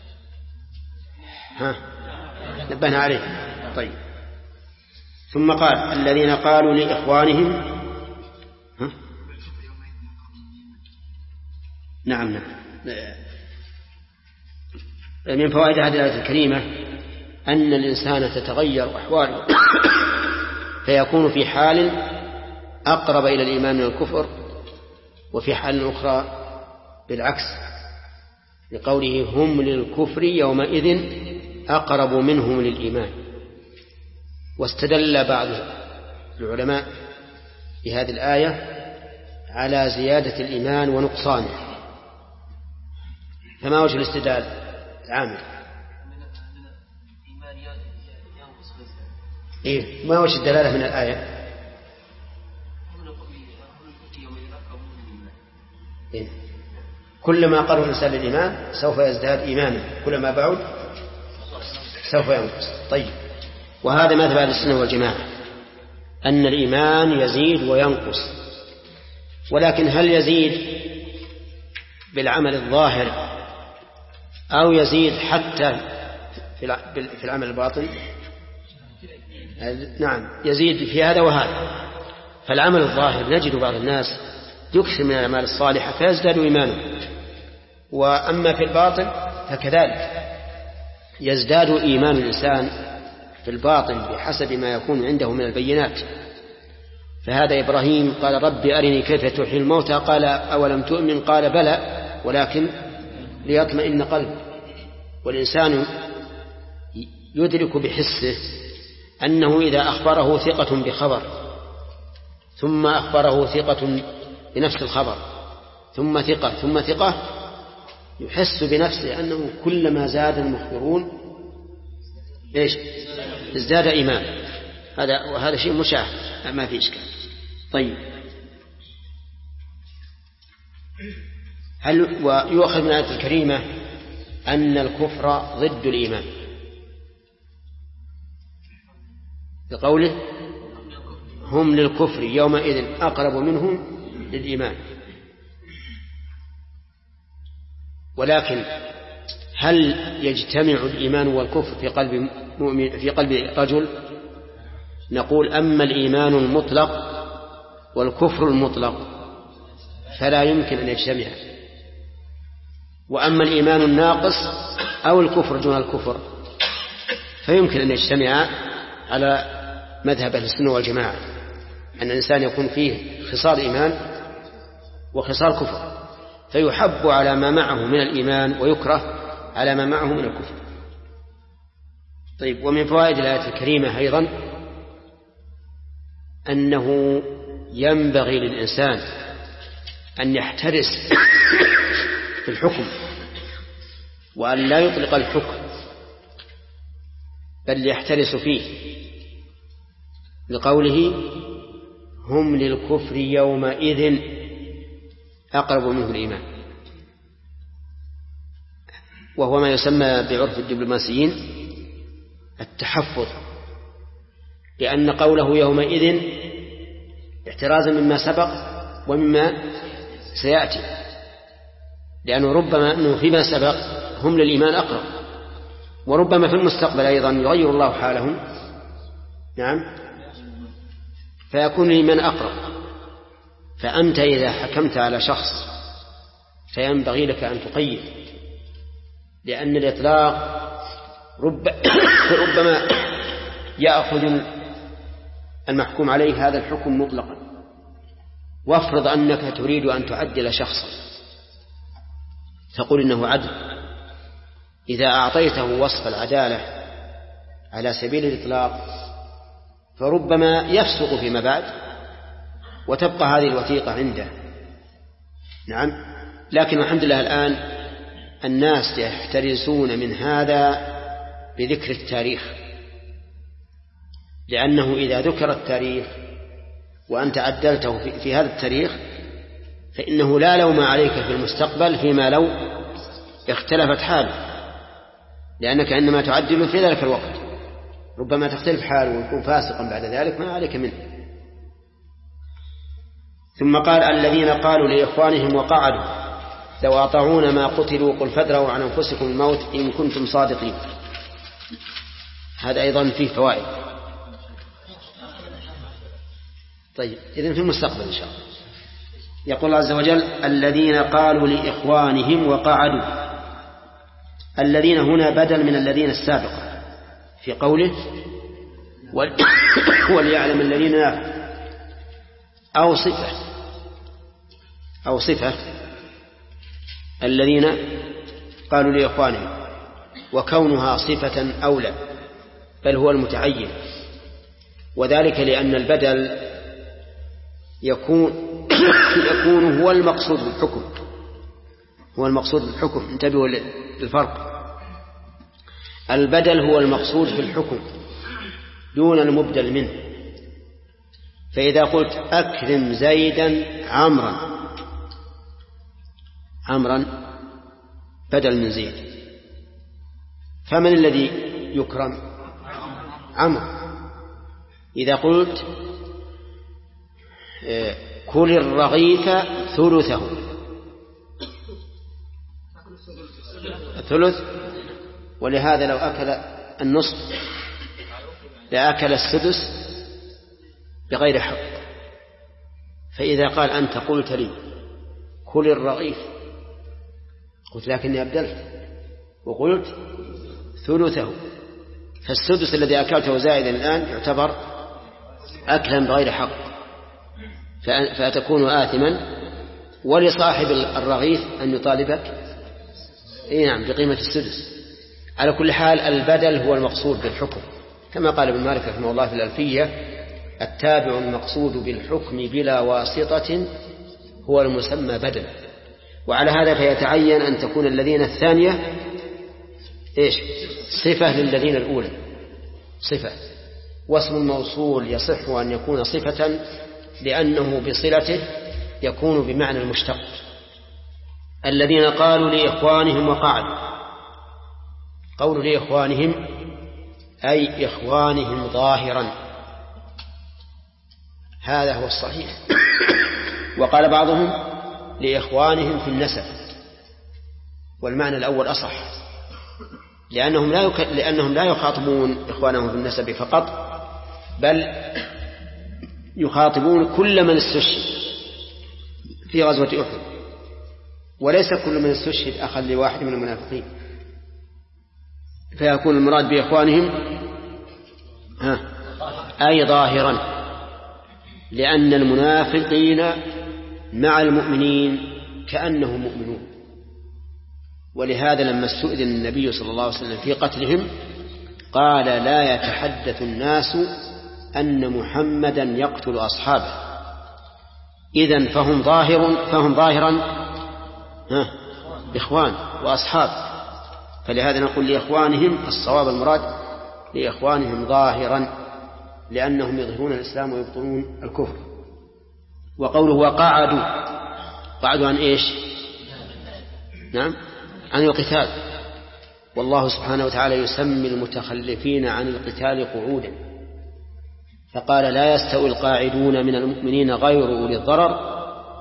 ها نبهنا عليه. طيب، ثم قال الذين قالوا لإخوانهم، ها؟ نعم نعم من فوائد هذه الآية الكريمة أن الإنسان تتغير أحواله فيكون في حال أقرب إلى الإيمان من الكفر، وفي حال أخرى بالعكس، لقوله هم للكفر يومئذ أقرب منهم للإيمان. واستدل بعض العلماء بهذه الآية على زيادة الإيمان ونقصانه، فما وجه الاستدلال عامل؟ إيه ما وجه الدلالة من الآية؟ إيه؟ كلما قرب الإنسان للإيمان سوف يزداد إيمانا، كلما بعد سوف ينقص. طيب، وهذا مذهب أهل السنة والجماعة أن الإيمان يزيد وينقص، ولكن هل يزيد بالعمل الظاهر أو يزيد حتى في العمل الباطن؟ نعم يزيد في هذا وهذا. فالعمل الظاهر نجد بعض الناس يكثر من الأعمال الصالحة فيزداد إيمانه، وأما في الباطن فكذلك يزداد إيمان الإنسان في الباطن بحسب ما يكون عنده من البينات. فهذا إبراهيم قال رب أرني كيف تحيي الموتى، قال أولم تؤمن، قال بلى ولكن ليطمئن قلب. والإنسان يدرك بحسه أنه إذا أخبره ثقة بخبر ثم أخبره ثقة بنفس الخبر ثم ثقة ثم ثقة، يحس بنفسه أنه كلما زاد المخبرون إيش ازداد إيمان. هذا وهذا شيء مشاهد ما في إشكال. طيب، هل ويؤخذ من الآية الكريمة أن الكفر ضد الإيمان بقوله هم للكفر يومئذ أقرب منهم للإيمان. ولكن هل يجتمع الإيمان والكفر في قلب مؤمن في قلب رجل؟ نقول أما الإيمان المطلق والكفر المطلق فلا يمكن أن يجتمع، وأما الإيمان الناقص أو الكفر دون الكفر فيمكن أن يجتمع على مذهب أهل السنة والجماعة، أن الإنسان يكون فيه خصال إيمان وخصال كفر، فيحب على ما معه من الإيمان ويكره على ما معه من الكفر. طيب، ومن فوائد الآية الكريمة أيضا أنه ينبغي للإنسان أن يحترس في الحكم وأن لا يطلق الحكم بل يحترس فيه، لقوله هم للكفر يومئذ أقرب منه الإيمان، وهو ما يسمى بعرف الدبلوماسيين التحفظ، لأن قوله يومئذ احترازا مما سبق ومما سيأتي، لأنه ربما أنه فيما سبق هم للإيمان أقرب، وربما في المستقبل أيضا يغير الله حالهم، نعم، فيكون الإيمان أقرب. فأنت إذا حكمت على شخص فينبغي لك أن تقيد، لأن الإطلاق رب ربما يأخذ المحكوم عليه هذا الحكم مطلقا. وافرض أنك تريد أن تعدل شخصا تقول إنه عدل، إذا أعطيته وصف العدالة على سبيل الإطلاق فربما يفسق فيما بعد وتبقى هذه الوثيقة عنده. نعم، لكن الحمد لله الآن الناس يحترزون من هذا بذكر التاريخ، لأنه إذا ذكر التاريخ وأنت عدلته في هذا التاريخ فإنه لا لوم عليك في المستقبل فيما لو اختلفت حاله، لأنك عندما تعدل في ذلك الوقت ربما تختلف حاله ويكون فاسقا بعد ذلك، ما عليك منه. ثم قال الذين قالوا لإخوانهم وقعدوا لو أطاعون ما قتلوا قل فادروا عن أنفسكم الموت إن كنتم صادقين. هذا أيضا فيه فوائد. طيب إذن في المستقبل إن شاء الله. يقول الله عز وجل الذين قالوا لإخوانهم وقعدوا. الذين هنا بدل من الذين السابقة في قوله وليعلم الذين نافقوا، أو صفة أو صفة الذين قالوا لإخوانهم، وكونها صفة أولى بل هو المتعين، وذلك لأن البدل يكون يكون هو المقصود بالحكم هو المقصود بالحكم انتبهوا للفرق. البدل هو المقصود بالحكم دون المبدل منه. فإذا قلت أكرم زيدا عمرا، عمرا بدل من زيد، فمن الذي يكرم؟ عمرو. إذا قلت كل الرغيف ثلثه، الثلث، ولهذا لو أكل النصف لأكل السدس بغير حق. فإذا قال أنت قلت لي كل الرغيف، قلت لكني أبدلت وقلت ثلثه، فالسدس الذي أكلته زائدا الآن يعتبر أكلا بغير حق، فتكون آثما، ولصاحب الرغيف أن يطالبك إيه نعم بقيمة السدس. على كل حال البدل هو المقصود بالحكم، كما قال ابن مالك رحمه الله في الألفية التابع المقصود بالحكم بلا واسطة هو المسمى بدل. وعلى هذا فيتعين أن تكون الذين الثانية إيش؟ صفة للذين الأولى، صفة. واسم الموصول يصح أن يكون صفة لأنه بصلته يكون بمعنى المشتق. الذين قالوا لإخوانهم وقعدوا، قولوا لإخوانهم أي إخوانهم ظاهرا، هذا هو الصحيح. وقال بعضهم لإخوانهم في النسب، والمعنى الأول أصح، لأنهم لا يك... لأنهم لا يخاطبون إخوانهم في النسب فقط، بل يخاطبون كل من استشهد في غزوة أحد، وليس كل من استشهد أخذ لواحد من المنافقين، فيكون المراد بإخوانهم ها أي ظاهرا، لأن المنافقين مع المؤمنين كأنهم مؤمنون. ولهذا لما استؤذن النبي صلى الله عليه وسلم في قتلهم قال لا يتحدث الناس أن محمدا يقتل أصحابه، إذن فهم ظاهر فهم ظاهرا ها إخوان وأصحاب. فلهذا نقول لإخوانهم الصواب المراد لإخوانهم ظاهرا، لأنهم يظهرون الإسلام ويبطلون الكفر. وقوله وقعدوا، قعدوا عن إيش؟ نعم عن القتال. والله سبحانه وتعالى يسمي المتخلفين عن القتال قعودا، فقال لا يستوي القاعدون من المؤمنين غير أولي الضرر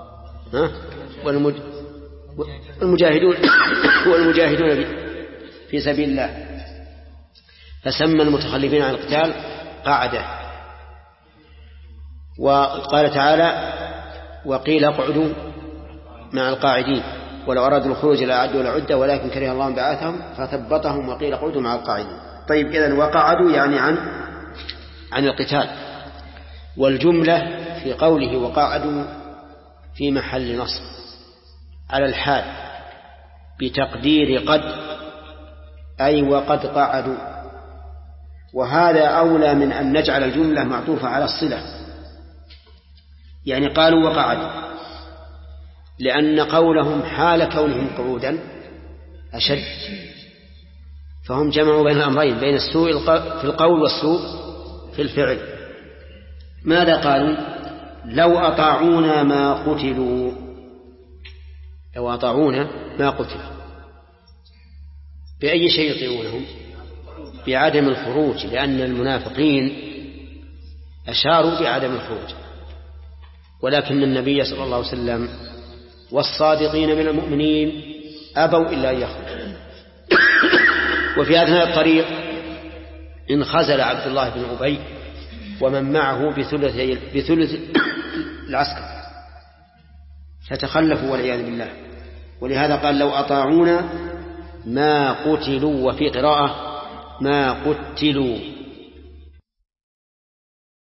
والمجاهدون والمجاهدون في سبيل الله، فسمى المتخلفين عن القتال قعدة. وقال تعالى وقيل اقعدوا مع القاعدين ولو أرادوا الخروج لأعدوا لعدة ولكن كره الله بعاثهم فثبطهم وقيل اقعدوا مع القاعدين. طيب إذن وقعدوا يعني عن عن القتال. والجملة في قوله وقعدوا في محل نصب على الحال بتقدير قد، أي وقد قعدوا، وهذا أولى من أن نجعل الجملة معطوفة على الصلة، يعني قالوا وقعدوا، لأن قولهم حال كونهم قعودا أشد، فهم جمعوا بين الأمرين، بين السوء في القول والسوء في الفعل. ماذا قالوا؟ لو أطاعونا ما قتلوا، لو أطاعونا ما قتلوا. بأي شيء يطيعونهم؟ بعدم الخروج، لأن المنافقين أشاروا بعدم الخروج، ولكن النبي صلى الله عليه وسلم والصادقين من المؤمنين أبوا إلا أن يخرجوا. وفي أثناء الطريق انخزل عبد الله بن أبي ومن معه بثلث بثلث العسكر فتخلفوا والعياذ بالله. ولهذا قال لو أطاعونا ما قتلوا، وفي قراءة ما قتلوا